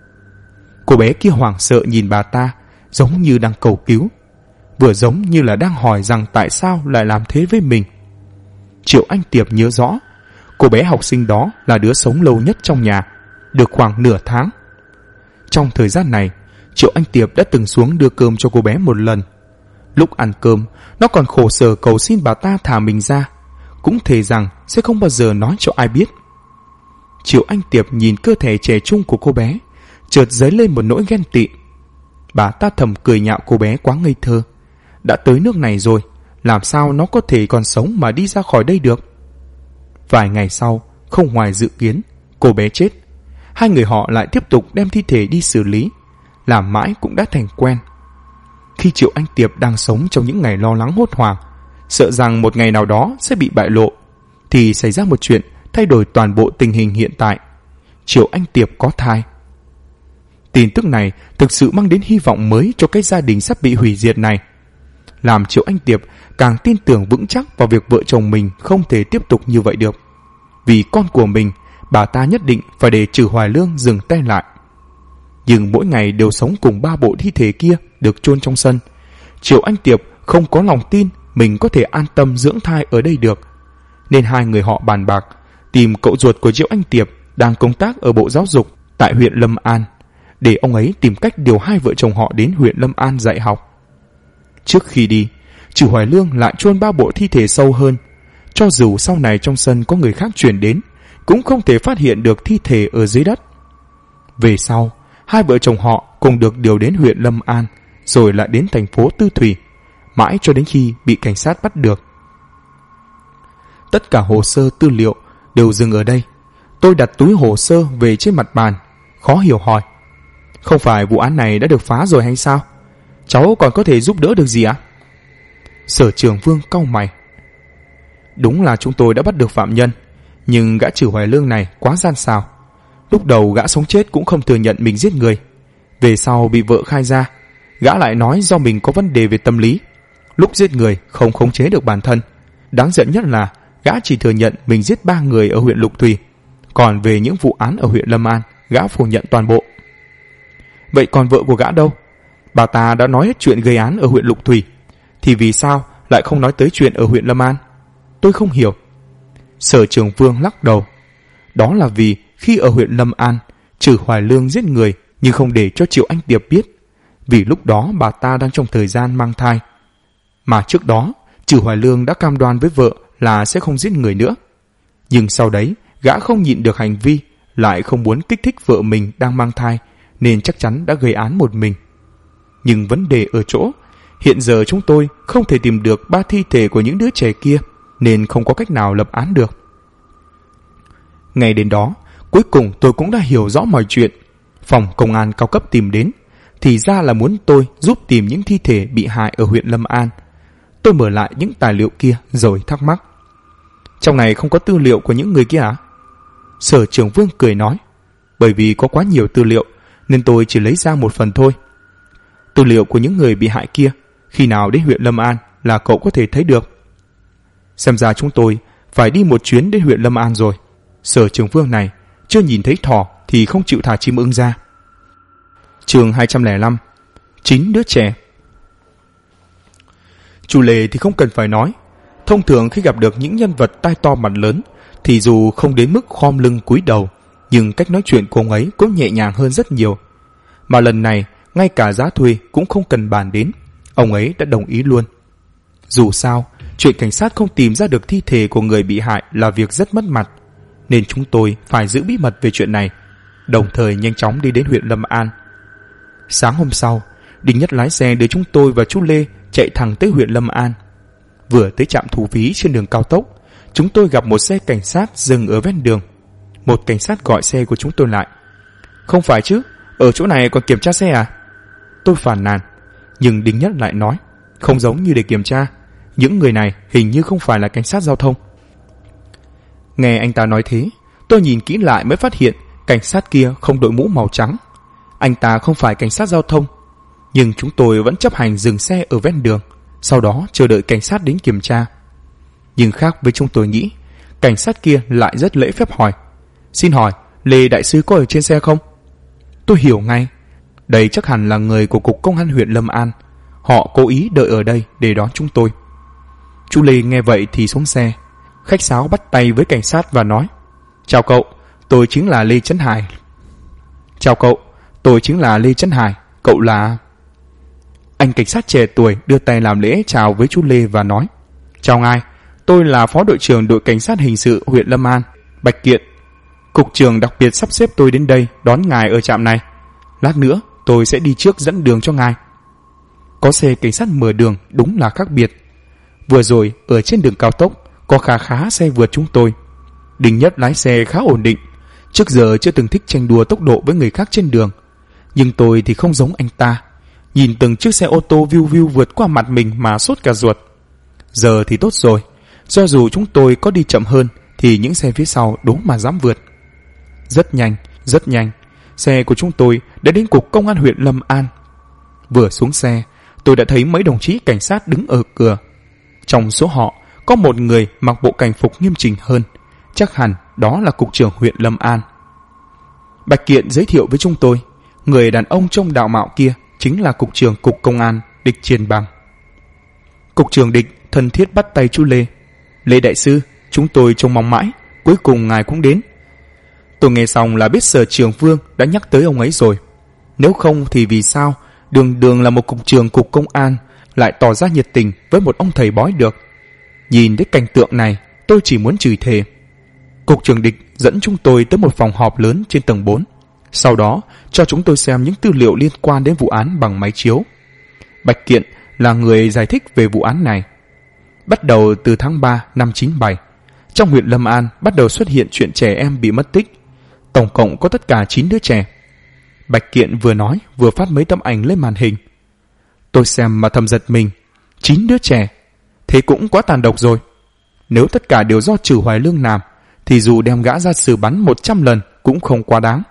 Cô bé kia hoảng sợ nhìn bà ta, giống như đang cầu cứu, vừa giống như là đang hỏi rằng tại sao lại làm thế với mình. Triệu Anh Tiệp nhớ rõ, cô bé học sinh đó là đứa sống lâu nhất trong nhà, được khoảng nửa tháng. Trong thời gian này, Triệu Anh Tiệp đã từng xuống đưa cơm cho cô bé một lần. Lúc ăn cơm, nó còn khổ sở cầu xin bà ta thả mình ra, cũng thề rằng sẽ không bao giờ nói cho ai biết. Triệu Anh Tiệp nhìn cơ thể trẻ trung của cô bé, chợt dấy lên một nỗi ghen tị. Bà ta thầm cười nhạo cô bé quá ngây thơ. Đã tới nước này rồi, làm sao nó có thể còn sống mà đi ra khỏi đây được. Vài ngày sau, không ngoài dự kiến, cô bé chết. Hai người họ lại tiếp tục đem thi thể đi xử lý, làm mãi cũng đã thành quen. Khi Triệu Anh Tiệp đang sống trong những ngày lo lắng hốt hoảng, sợ rằng một ngày nào đó sẽ bị bại lộ, thì xảy ra một chuyện thay đổi toàn bộ tình hình hiện tại. Triệu Anh Tiệp có thai. Tin tức này thực sự mang đến hy vọng mới cho cái gia đình sắp bị hủy diệt này, làm Triệu Anh Tiệp càng tin tưởng vững chắc vào việc vợ chồng mình không thể tiếp tục như vậy được. Vì con của mình, bà ta nhất định phải để Trử Hoài Lương dừng tay lại. Nhưng mỗi ngày đều sống cùng ba bộ thi thể kia được chôn trong sân, Triệu Anh Tiệp không có lòng tin mình có thể an tâm dưỡng thai ở đây được. Nên hai người họ bàn bạc tìm cậu ruột của Triệu Anh Tiệp đang công tác ở Bộ Giáo dục tại huyện Lâm An, để ông ấy tìm cách điều hai vợ chồng họ đến huyện Lâm An dạy học. Trước khi đi, Trử Hoài Lương lại chôn ba bộ thi thể sâu hơn. Cho dù sau này trong sân có người khác chuyển đến, cũng không thể phát hiện được thi thể ở dưới đất. Về sau, hai vợ chồng họ cùng được điều đến huyện Lâm An, rồi lại đến thành phố Tư Thủy, mãi cho đến khi bị cảnh sát bắt được. Tất cả hồ sơ tư liệu đều dừng ở đây. Tôi đặt túi hồ sơ về trên mặt bàn, khó hiểu hỏi: "Không phải vụ án này đã được phá rồi hay sao? Cháu còn có thể giúp đỡ được gì ạ?" Sở Trường Vương cau mày: "Đúng là chúng tôi đã bắt được phạm nhân, nhưng gã Trử Hoài Lương này quá gian xảo. Lúc đầu gã sống chết cũng không thừa nhận mình giết người. Về sau bị vợ khai ra, gã lại nói do mình có vấn đề về tâm lý, lúc giết người không khống chế được bản thân. Đáng giận nhất là gã chỉ thừa nhận mình giết 3 người ở huyện Lục Thủy, còn về những vụ án ở huyện Lâm An, gã phủ nhận toàn bộ." "Vậy còn vợ của gã đâu? Bà ta đã nói hết chuyện gây án ở huyện Lục Thủy, thì vì sao lại không nói tới chuyện ở huyện Lâm An? Tôi không hiểu." Sở Trường Vương lắc đầu: "Đó là vì khi ở huyện Lâm An, Trử Hoài Lương giết người nhưng không để cho Triệu Anh Tiệp biết, vì lúc đó bà ta đang trong thời gian mang thai. Mà trước đó, Trử Hoài Lương đã cam đoan với vợ là sẽ không giết người nữa. Nhưng sau đấy, gã không nhịn được hành vi, lại không muốn kích thích vợ mình đang mang thai, nên chắc chắn đã gây án một mình. Nhưng vấn đề ở chỗ, hiện giờ chúng tôi không thể tìm được 3 thi thể của những đứa trẻ kia, nên không có cách nào lập án được." Ngày đến đó, cuối cùng tôi cũng đã hiểu rõ mọi chuyện. Phòng công an cao cấp tìm đến, thì ra là muốn tôi giúp tìm những thi thể bị hại ở huyện Lâm An. Tôi mở lại những tài liệu kia rồi thắc mắc: "Trong này không có tư liệu của những người kia à?" Sở Trường Vương cười nói: "Bởi vì có quá nhiều tư liệu, nên tôi chỉ lấy ra một phần thôi. Tư liệu của những người bị hại kia, khi nào đến huyện Lâm An là cậu có thể thấy được." Xem ra chúng tôi phải đi một chuyến đến huyện Lâm An rồi. Sở Trường Vương này chưa nhìn thấy thỏ thì không chịu thả chim ưng ra. Chương 205: 9 đứa trẻ. Chu Lê thì không cần phải nói. Thông thường khi gặp được những nhân vật tai to mặt lớn thì dù không đến mức khom lưng cúi đầu, nhưng cách nói chuyện của ông ấy cũng nhẹ nhàng hơn rất nhiều. Mà lần này ngay cả giá thuê cũng không cần bàn đến, ông ấy đã đồng ý luôn. Dù sao, chuyện cảnh sát không tìm ra được thi thể của người bị hại là việc rất mất mặt, nên chúng tôi phải giữ bí mật về chuyện này, đồng thời nhanh chóng đi đến huyện Lâm An. Sáng hôm sau, Đinh Nhất lái xe đưa chúng tôi và chú Lê chạy thẳng tới huyện Lâm An. Vừa tới trạm thu phí trên đường cao tốc, chúng tôi gặp một xe cảnh sát dừng ở ven đường. Một cảnh sát gọi xe của chúng tôi lại. Không phải chứ, ở chỗ này còn kiểm tra xe à? Tôi phàn nàn, nhưng Đinh Nhất lại nói, không giống như để kiểm tra, những người này hình như không phải là cảnh sát giao thông. Nghe anh ta nói thế, tôi nhìn kỹ lại mới phát hiện cảnh sát kia không đội mũ màu trắng. Anh ta không phải cảnh sát giao thông. Nhưng chúng tôi vẫn chấp hành dừng xe ở ven đường, sau đó chờ đợi cảnh sát đến kiểm tra. Nhưng khác với chúng tôi nghĩ, cảnh sát kia lại rất lễ phép hỏi, xin hỏi Lê đại sư có ở trên xe không? Tôi hiểu ngay, đây chắc hẳn là người của cục công an huyện Lâm An. Họ cố ý đợi ở đây để đón chúng tôi. Chú Lê nghe vậy thì xuống xe, khách sáo bắt tay với cảnh sát và nói, chào cậu, tôi chính là Lê Trấn Hải. Chào cậu, tôi chính là Lê Trấn Hải, cậu là... Anh cảnh sát trẻ tuổi đưa tay làm lễ chào với chú Lê và nói, chào ngài, tôi là phó đội trưởng đội cảnh sát hình sự huyện Lâm An, Bạch Kiện. Cục trưởng đặc biệt sắp xếp tôi đến đây đón ngài ở trạm này. Lát nữa tôi sẽ đi trước dẫn đường cho ngài. Có xe cảnh sát mở đường đúng là khác biệt. Vừa rồi ở trên đường cao tốc có khá xe vượt chúng tôi. Đinh Nhất lái xe khá ổn định, trước giờ chưa từng thích tranh đua tốc độ với người khác trên đường. Nhưng tôi thì không giống anh ta, nhìn từng chiếc xe ô tô viu viu vượt qua mặt mình mà sốt cả ruột. Giờ thì tốt rồi, cho dù chúng tôi có đi chậm hơn thì những xe phía sau đúng mà dám vượt. Rất nhanh, xe của chúng tôi đã đến cục công an huyện Lâm An. Vừa xuống xe, tôi đã thấy mấy đồng chí cảnh sát đứng ở cửa. Trong số họ có một người mặc bộ cảnh phục nghiêm chỉnh hơn, chắc hẳn đó là cục trưởng huyện Lâm An. Bạch Kiện giới thiệu với chúng tôi, người đàn ông trông đạo mạo kia chính là cục trưởng cục công an Địch Triền Bằng. Cục trưởng Địch thân thiết bắt tay chú Lê. Lê đại sư, chúng tôi trông mong mãi, cuối cùng ngài cũng đến. Tôi nghe xong là biết Sở trưởng Vương đã nhắc tới ông ấy rồi. Nếu không thì vì sao đường là một cục trưởng cục công an lại tỏ ra nhiệt tình với một ông thầy bói được? Nhìn thấy cảnh tượng này, tôi chỉ muốn chửi thề. Cục trưởng Địch dẫn chúng tôi tới một phòng họp lớn trên tầng 4. Sau đó cho chúng tôi xem những tư liệu liên quan đến vụ án bằng máy chiếu. Bạch Kiện là người giải thích về vụ án này. Bắt đầu từ tháng 3 năm 97, trong huyện Lâm An bắt đầu xuất hiện chuyện trẻ em bị mất tích. Tổng cộng có tất cả 9 đứa trẻ. Bạch Kiện vừa nói vừa phát mấy tấm ảnh lên màn hình. Tôi xem mà thầm giật mình. 9 đứa trẻ, thế cũng quá tàn độc rồi. Nếu tất cả đều do Trử Hoài Lương làm thì dù đem gã ra xử bắn 100 lần cũng không quá đáng.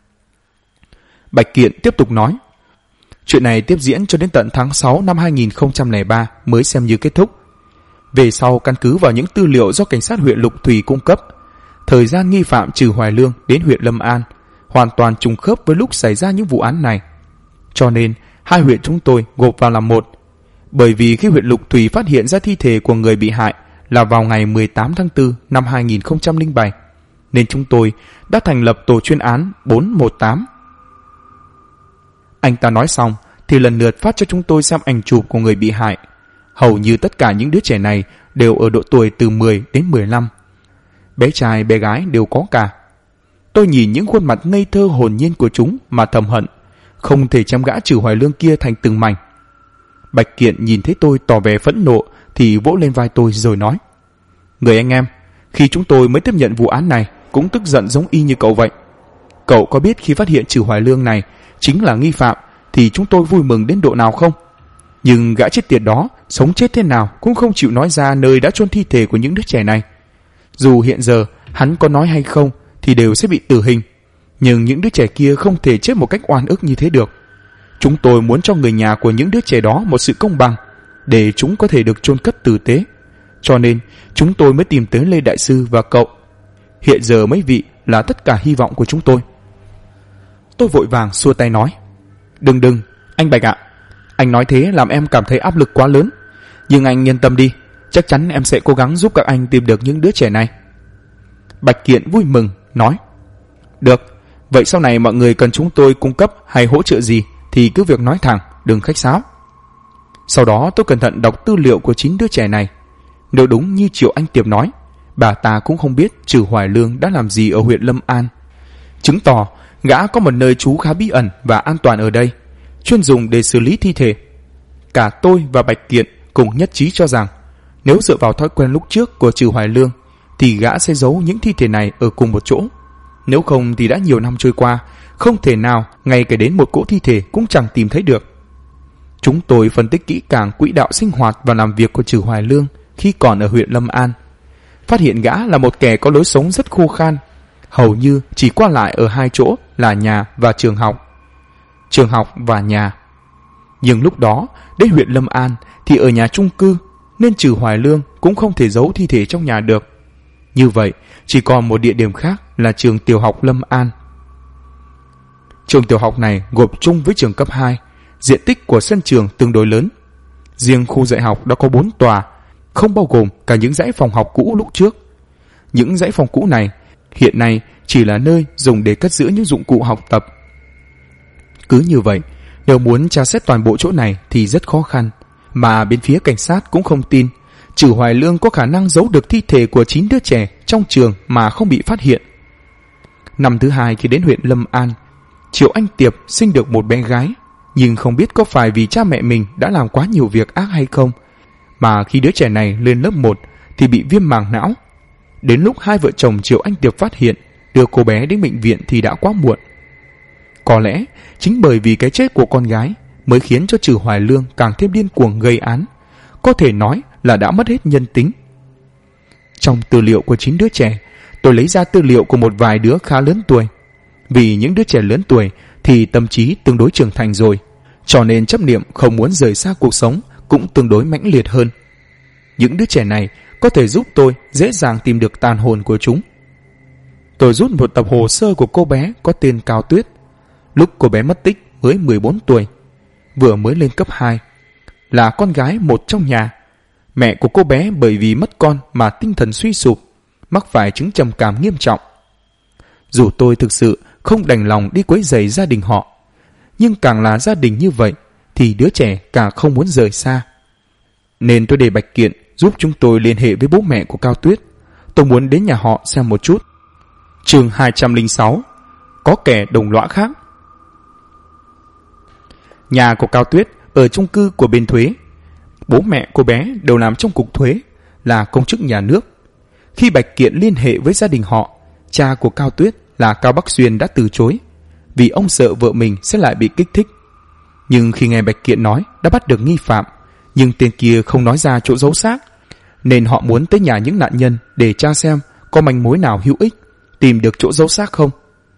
Bạch Kiện tiếp tục nói, chuyện này tiếp diễn cho đến tận tháng 6 năm 2003 mới xem như kết thúc. Về sau căn cứ vào những tư liệu do cảnh sát huyện Lục Thủy cung cấp, thời gian nghi phạm Trử Hoài Lương đến huyện Lâm An hoàn toàn trùng khớp với lúc xảy ra những vụ án này. Cho nên hai huyện chúng tôi gộp vào làm một. Bởi vì khi huyện Lục Thủy phát hiện ra thi thể của người bị hại là vào ngày 18 tháng 4 năm 2007, nên chúng tôi đã thành lập tổ chuyên án 418. Anh ta nói xong thì lần lượt phát cho chúng tôi xem ảnh chụp của người bị hại. Hầu như tất cả những đứa trẻ này đều ở độ tuổi từ 10 đến 15. Bé trai bé gái đều có cả. Tôi nhìn những khuôn mặt ngây thơ hồn nhiên của chúng mà thầm hận, không thể chém gã Trử Hoài Lương kia thành từng mảnh. Bạch Kiện nhìn thấy tôi tỏ vẻ phẫn nộ thì vỗ lên vai tôi rồi nói, người anh em, khi chúng tôi mới tiếp nhận vụ án này cũng tức giận giống y như cậu vậy. Cậu có biết khi phát hiện Trử Hoài Lương này chính là nghi phạm thì chúng tôi vui mừng đến độ nào không? Nhưng gã chết tiệt đó sống chết thế nào cũng không chịu nói ra nơi đã chôn thi thể của những đứa trẻ này. Dù hiện giờ hắn có nói hay không thì đều sẽ bị tử hình, nhưng những đứa trẻ kia không thể chết một cách oan ức như thế được. Chúng tôi muốn cho người nhà của những đứa trẻ đó một sự công bằng, để chúng có thể được chôn cất tử tế. Cho nên chúng tôi mới tìm tới Lê đại sư và cậu. Hiện giờ mấy vị là tất cả hy vọng của chúng tôi. Tôi vội vàng xua tay nói, đừng, anh Bạch ạ, anh nói thế làm em cảm thấy áp lực quá lớn. Nhưng anh yên tâm đi, chắc chắn em sẽ cố gắng giúp các anh tìm được những đứa trẻ này. Bạch Kiện vui mừng nói: Được, vậy sau này mọi người cần chúng tôi cung cấp hay hỗ trợ gì thì cứ việc nói thẳng, đừng khách sáo. Sau đó tôi cẩn thận đọc tư liệu của 9 đứa trẻ này. Nếu đúng như Triệu Anh Tiệp nói, bà ta cũng không biết Trử Hoài Lương đã làm gì ở huyện Lâm An, chứng tỏ gã có một nơi trú khá bí ẩn và an toàn ở đây, chuyên dùng để xử lý thi thể. Cả tôi và Bạch Kiện cùng nhất trí cho rằng nếu dựa vào thói quen lúc trước của Trử Hoài Lương thì gã sẽ giấu những thi thể này ở cùng một chỗ. Nếu không thì đã nhiều năm trôi qua, không thể nào ngay cả đến một cỗ thi thể cũng chẳng tìm thấy được. Chúng tôi phân tích kỹ càng quỹ đạo sinh hoạt và làm việc của Trử Hoài Lương khi còn ở huyện Lâm An, phát hiện gã là một kẻ có lối sống rất khô khan, hầu như chỉ qua lại ở hai chỗ là nhà và trường học. Trường học và nhà. Nhưng lúc đó đến huyện Lâm An thì ở nhà chung cư, nên Trử Hoài Lương cũng không thể giấu thi thể trong nhà được. Như vậy chỉ còn một địa điểm khác là trường tiểu học Lâm An. Trường tiểu học này gộp chung với trường cấp 2, diện tích của sân trường tương đối lớn. Riêng khu dạy học đã có 4 tòa, không bao gồm cả những dãy phòng học cũ lúc trước. Những dãy phòng cũ này hiện nay chỉ là nơi dùng để cất giữ những dụng cụ học tập. Cứ như vậy, nếu muốn tra xét toàn bộ chỗ này thì rất khó khăn, mà bên phía cảnh sát cũng không tin Trử Hoài Lương có khả năng giấu được thi thể của 9 đứa trẻ trong trường mà không bị phát hiện. Năm thứ 2 khi đến huyện Lâm An, Triệu Anh Tiệp sinh được một bé gái, nhưng không biết có phải vì cha mẹ mình đã làm quá nhiều việc ác hay không, mà khi đứa trẻ này lên lớp 1 thì bị viêm màng não. Đến lúc hai vợ chồng Triệu Anh Tiệp phát hiện đưa cô bé đến bệnh viện thì đã quá muộn. Có lẽ chính bởi vì cái chết của con gái mới khiến cho Trử Hoài Lương càng thêm điên cuồng gây án, có thể nói là đã mất hết nhân tính. Trong tư liệu của 9 đứa trẻ, tôi lấy ra tư liệu của một vài đứa khá lớn tuổi. Vì những đứa trẻ lớn tuổi thì tâm trí tương đối trưởng thành rồi, cho nên chấp niệm không muốn rời xa cuộc sống cũng tương đối mãnh liệt hơn. Những đứa trẻ này có thể giúp tôi dễ dàng tìm được tàn hồn của chúng. Tôi rút một tập hồ sơ của cô bé có tên Cao Tuyết. Lúc cô bé mất tích mới 14 tuổi, vừa mới lên cấp 2, là con gái một trong nhà. Mẹ của cô bé bởi vì mất con mà tinh thần suy sụp, mắc phải chứng trầm cảm nghiêm trọng. Dù tôi thực sự không đành lòng đi quấy rầy gia đình họ, nhưng càng là gia đình như vậy thì đứa trẻ càng không muốn rời xa. Nên tôi để Bạch Kiện giúp chúng tôi liên hệ với bố mẹ của Cao Tuyết. Tôi muốn đến nhà họ xem một chút. Chương 206: Có kẻ đồng lõa khác. Nhà của Cao Tuyết ở chung cư của bên thuế. Bố mẹ cô bé đều làm trong cục thuế, là công chức nhà nước. Khi Bạch Kiện liên hệ với gia đình họ, cha của Cao Tuyết là Cao Bắc Xuyên đã từ chối, vì ông sợ vợ mình sẽ lại bị kích thích. Nhưng khi nghe Bạch Kiện nói đã bắt được nghi phạm, nhưng tên kia không nói ra chỗ giấu xác, nên họ muốn tới nhà những nạn nhân để tra xem có manh mối nào hữu ích, tìm được chỗ giấu xác không.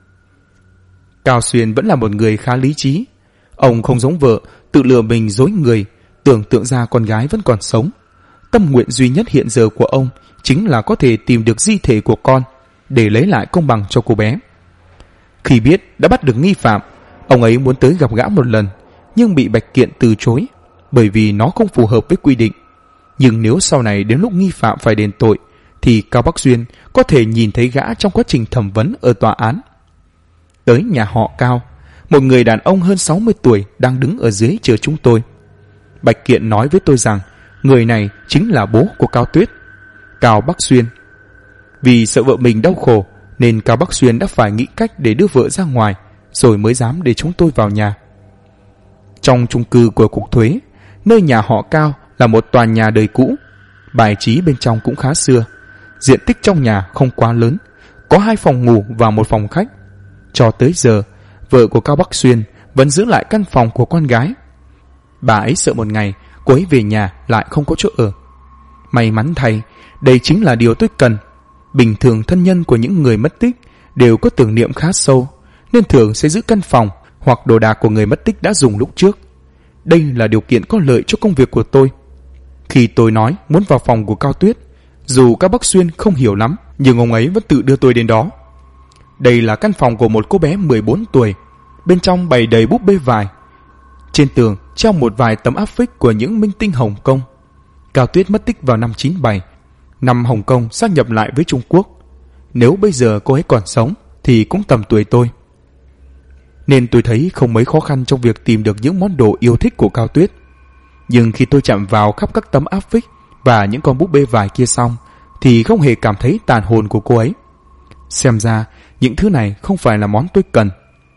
Cao Xuyên vẫn là một người khá lý trí. Ông không giống vợ tự lừa mình dối người, tưởng tượng ra con gái vẫn còn sống. Tâm nguyện duy nhất hiện giờ của ông chính là có thể tìm được di thể của con để lấy lại công bằng cho cô bé. Khi biết đã bắt được nghi phạm, ông ấy muốn tới gặp gã một lần, nhưng bị Bạch Kiện từ chối bởi vì nó không phù hợp với quy định. Nhưng nếu sau này đến lúc nghi phạm phải đền tội thì Cao Bắc Xuyên có thể nhìn thấy gã trong quá trình thẩm vấn ở tòa án. Tới nhà họ Cao, một người đàn ông hơn 60 tuổi đang đứng ở dưới chờ chúng tôi. Bạch Kiện nói với tôi rằng người này chính là bố của Cao Tuyết, Cao Bắc Xuyên. Vì sợ vợ mình đau khổ nên Cao Bắc Xuyên đã phải nghĩ cách để đưa vợ ra ngoài rồi mới dám để chúng tôi vào nhà. Trong chung cư của cục thuế, nơi nhà họ Cao là một tòa nhà đời cũ. Bài trí bên trong cũng khá xưa. Diện tích trong nhà không quá lớn, có 2 phòng ngủ và 1 phòng khách. Cho tới giờ, vợ của Cao Bắc Xuyên vẫn giữ lại căn phòng của con gái. Bà ấy sợ một ngày cô ấy về nhà lại không có chỗ ở. May mắn thay, đây chính là điều tôi cần. Bình thường thân nhân của những người mất tích đều có tưởng niệm khá sâu, nên thường sẽ giữ căn phòng hoặc đồ đạc của người mất tích đã dùng lúc trước. Đây là điều kiện có lợi cho công việc của tôi. Khi tôi nói muốn vào phòng của Cao Tuyết, dù Cao Bắc Xuyên không hiểu lắm, nhưng ông ấy vẫn tự đưa tôi đến đó. Đây là căn phòng của một cô bé 14 tuổi. Bên trong bày đầy búp bê vải. Trên tường treo một vài tấm áp phích của những minh tinh Hồng Kông. Cao Tuyết mất tích vào năm 97, năm Hồng Kông sát nhập lại với Trung Quốc. Nếu bây giờ cô ấy còn sống thì cũng tầm tuổi tôi. Nên tôi thấy không mấy khó khăn trong việc tìm được những món đồ yêu thích của Cao Tuyết. Nhưng khi tôi chạm vào khắp các tấm áp phích và những con búp bê vải kia xong thì không hề cảm thấy tàn hồn của cô ấy. Xem ra những thứ này không phải là món tôi cần.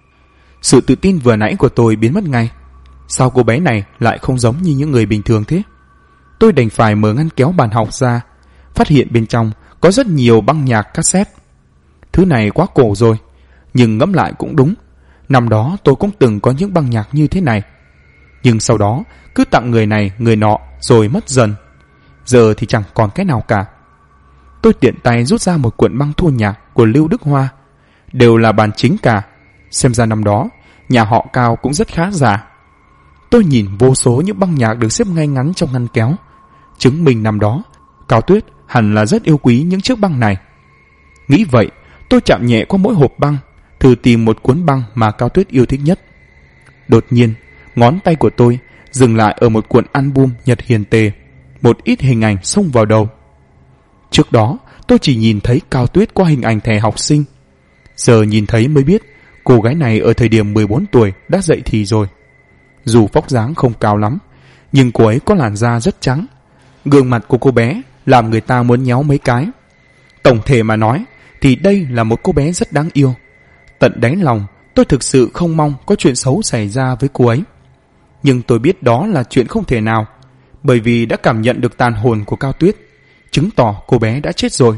Sự tự tin vừa nãy của tôi biến mất ngay. Sao cô bé này lại không giống như những người bình thường thế? Tôi đành phải mở ngăn kéo bàn học ra, phát hiện bên trong có rất nhiều băng nhạc cassette. Thứ này quá cổ rồi, nhưng ngẫm lại cũng đúng. Năm đó tôi cũng từng có những băng nhạc như thế này. Nhưng sau đó cứ tặng người này người nọ rồi mất dần. Giờ thì chẳng còn cái nào cả. Tôi tiện tay rút ra một cuộn băng thu nhạc của Lưu Đức Hoa. Đều là bản chính cả. Xem ra năm đó nhà họ Cao cũng rất khá giả. Tôi nhìn vô số những băng nhạc được xếp ngay ngắn trong ngăn kéo, chứng minh năm đó Cao Tuyết hẳn là rất yêu quý những chiếc băng này. Nghĩ vậy, tôi chạm nhẹ qua mỗi hộp băng, thử tìm một cuốn băng mà Cao Tuyết yêu thích nhất. Đột nhiên, ngón tay của tôi dừng lại ở một cuộn album Nhật Hiền Tề. Một ít hình ảnh xông vào đầu. Trước đó, tôi chỉ nhìn thấy Cao Tuyết qua hình ảnh thẻ học sinh. Giờ nhìn thấy mới biết cô gái này ở thời điểm 14 tuổi đã dậy thì rồi. Dù vóc dáng không cao lắm, nhưng cô ấy có làn da rất trắng. Gương mặt của cô bé làm người ta muốn nhéo mấy cái. Tổng thể mà nói thì đây là một cô bé rất đáng yêu. Tận đáy lòng tôi thực sự không mong có chuyện xấu xảy ra với cô ấy. Nhưng tôi biết đó là chuyện không thể nào, bởi vì đã cảm nhận được tàn hồn của Cao Tuyết, chứng tỏ cô bé đã chết rồi.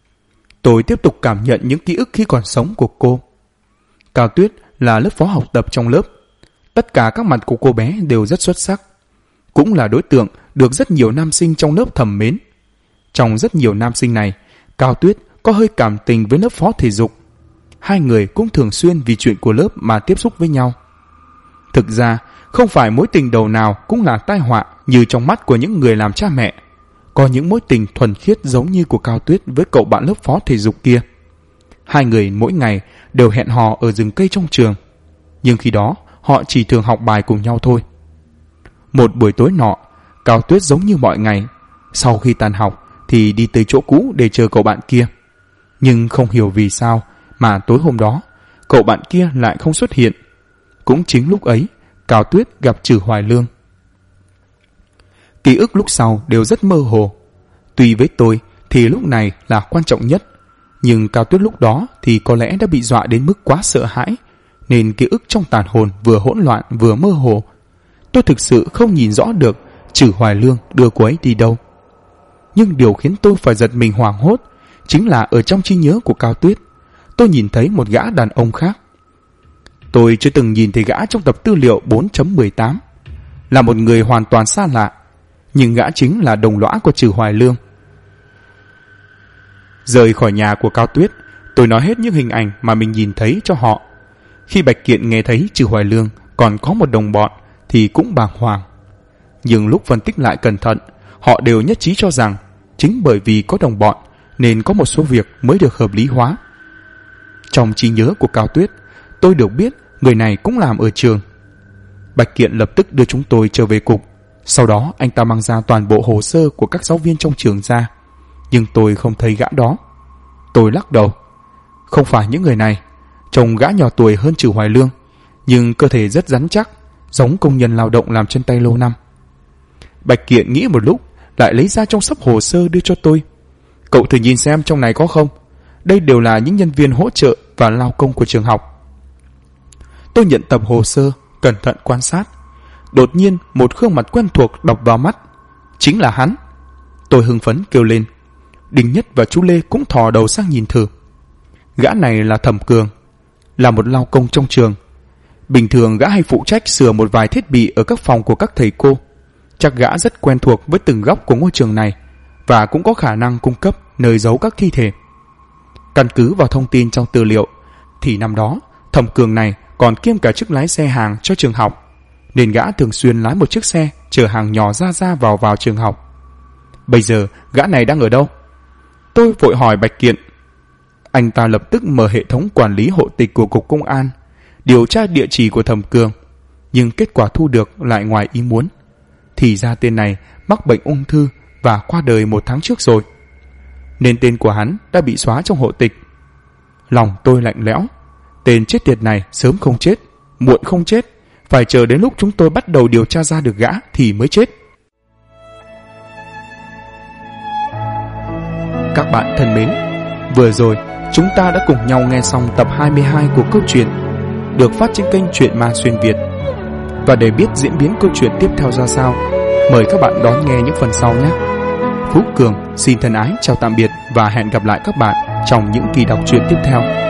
Tôi tiếp tục cảm nhận những ký ức khi còn sống của cô. Cao Tuyết là lớp phó học tập trong lớp. Tất cả các mặt của cô bé đều rất xuất sắc. Cũng là đối tượng được rất nhiều nam sinh trong lớp thầm mến. Trong rất nhiều nam sinh này, Cao Tuyết có hơi cảm tình với lớp phó thể dục. Hai người cũng thường xuyên vì chuyện của lớp mà tiếp xúc với nhau. Thực ra, không phải mối tình đầu nào cũng là tai họa như trong mắt của những người làm cha mẹ. Có những mối tình thuần khiết giống như của Cao Tuyết với cậu bạn lớp phó thể dục kia. Hai người mỗi ngày đều hẹn hò ở rừng cây trong trường. Nhưng khi đó, họ chỉ thường học bài cùng nhau thôi. Một buổi tối nọ, Cao Tuyết giống như mọi ngày. Sau khi tan học thì đi tới chỗ cũ để chờ cậu bạn kia. Nhưng không hiểu vì sao mà tối hôm đó, cậu bạn kia lại không xuất hiện. Cũng chính lúc ấy, Cao Tuyết gặp Trử Hoài Lương. Ký ức lúc sau đều rất mơ hồ. Tuy với tôi thì lúc này là quan trọng nhất, nhưng Cao Tuyết lúc đó thì có lẽ đã bị dọa đến mức quá sợ hãi, nên ký ức trong tàn hồn vừa hỗn loạn vừa mơ hồ. Tôi thực sự không nhìn rõ được Trử Hoài Lương đưa cô ấy đi đâu. Nhưng điều khiến tôi phải giật mình hoảng hốt chính là ở trong trí nhớ của Cao Tuyết, tôi nhìn thấy một gã đàn ông khác. Tôi chưa từng nhìn thấy gã trong tập tư liệu 4.18, là một người hoàn toàn xa lạ, nhưng gã chính là đồng lõa của Trử Hoài Lương. Rời khỏi nhà của Cao Tuyết, tôi nói hết những hình ảnh mà mình nhìn thấy cho họ. Khi Bạch Kiện nghe thấy Trử Hoài Lương còn có một đồng bọn thì cũng bàng hoàng. Nhưng lúc phân tích lại cẩn thận, họ đều nhất trí cho rằng chính bởi vì có đồng bọn nên có một số việc mới được hợp lý hóa. Trong trí nhớ của Cao Tuyết, tôi được biết người này cũng làm ở trường. Bạch Kiện lập tức đưa chúng tôi trở về cục. Sau đó anh ta mang ra toàn bộ hồ sơ của các giáo viên trong trường ra. Nhưng tôi không thấy gã đó. Tôi lắc đầu. Không phải những người này. Trông gã nhỏ tuổi hơn Trử Hoài Lương, nhưng cơ thể rất rắn chắc, giống công nhân lao động làm chân tay lâu năm. Bạch Kiện nghĩ một lúc, lại lấy ra trong sấp hồ sơ đưa cho tôi. Cậu thử nhìn xem trong này có không. Đây đều là những nhân viên hỗ trợ và lao công của trường học. Tôi nhận tập hồ sơ, cẩn thận quan sát. Đột nhiên một gương mặt quen thuộc đập vào mắt. Chính là hắn. Tôi hưng phấn kêu lên. Đình Nhất và chú Lê cũng thò đầu sang nhìn thử. Gã này là Thẩm Cường, là một lao công trong trường. Bình thường gã hay phụ trách sửa một vài thiết bị ở các phòng của các thầy cô. Chắc gã rất quen thuộc với từng góc của ngôi trường này và cũng có khả năng cung cấp nơi giấu các thi thể. Căn cứ vào thông tin trong tư liệu thì năm đó Thẩm Cường này còn kiêm cả chức lái xe hàng cho trường học, nên gã thường xuyên lái một chiếc xe chở hàng nhỏ ra vào trường học. Bây giờ gã này đang ở đâu? Tôi vội hỏi Bạch Kiện. Anh ta lập tức mở hệ thống quản lý hộ tịch của Cục Công an, điều tra địa chỉ của Thẩm Cường, nhưng kết quả thu được lại ngoài ý muốn. Thì ra tên này mắc bệnh ung thư và qua đời 1 tháng trước rồi, nên tên của hắn đã bị xóa trong hộ tịch. Lòng tôi lạnh lẽo. Tên chết tiệt này sớm không chết, muộn không chết, phải chờ đến lúc chúng tôi bắt đầu điều tra ra được gã thì mới chết. Các bạn thân mến, vừa rồi chúng ta đã cùng nhau nghe xong tập 22 của câu chuyện được phát trên kênh Truyện Ma Xuyên Việt. Và để biết diễn biến câu chuyện tiếp theo ra sao, mời các bạn đón nghe những phần sau nhé. Phú Cường xin thân ái chào tạm biệt và hẹn gặp lại các bạn trong những kỳ đọc truyện tiếp theo.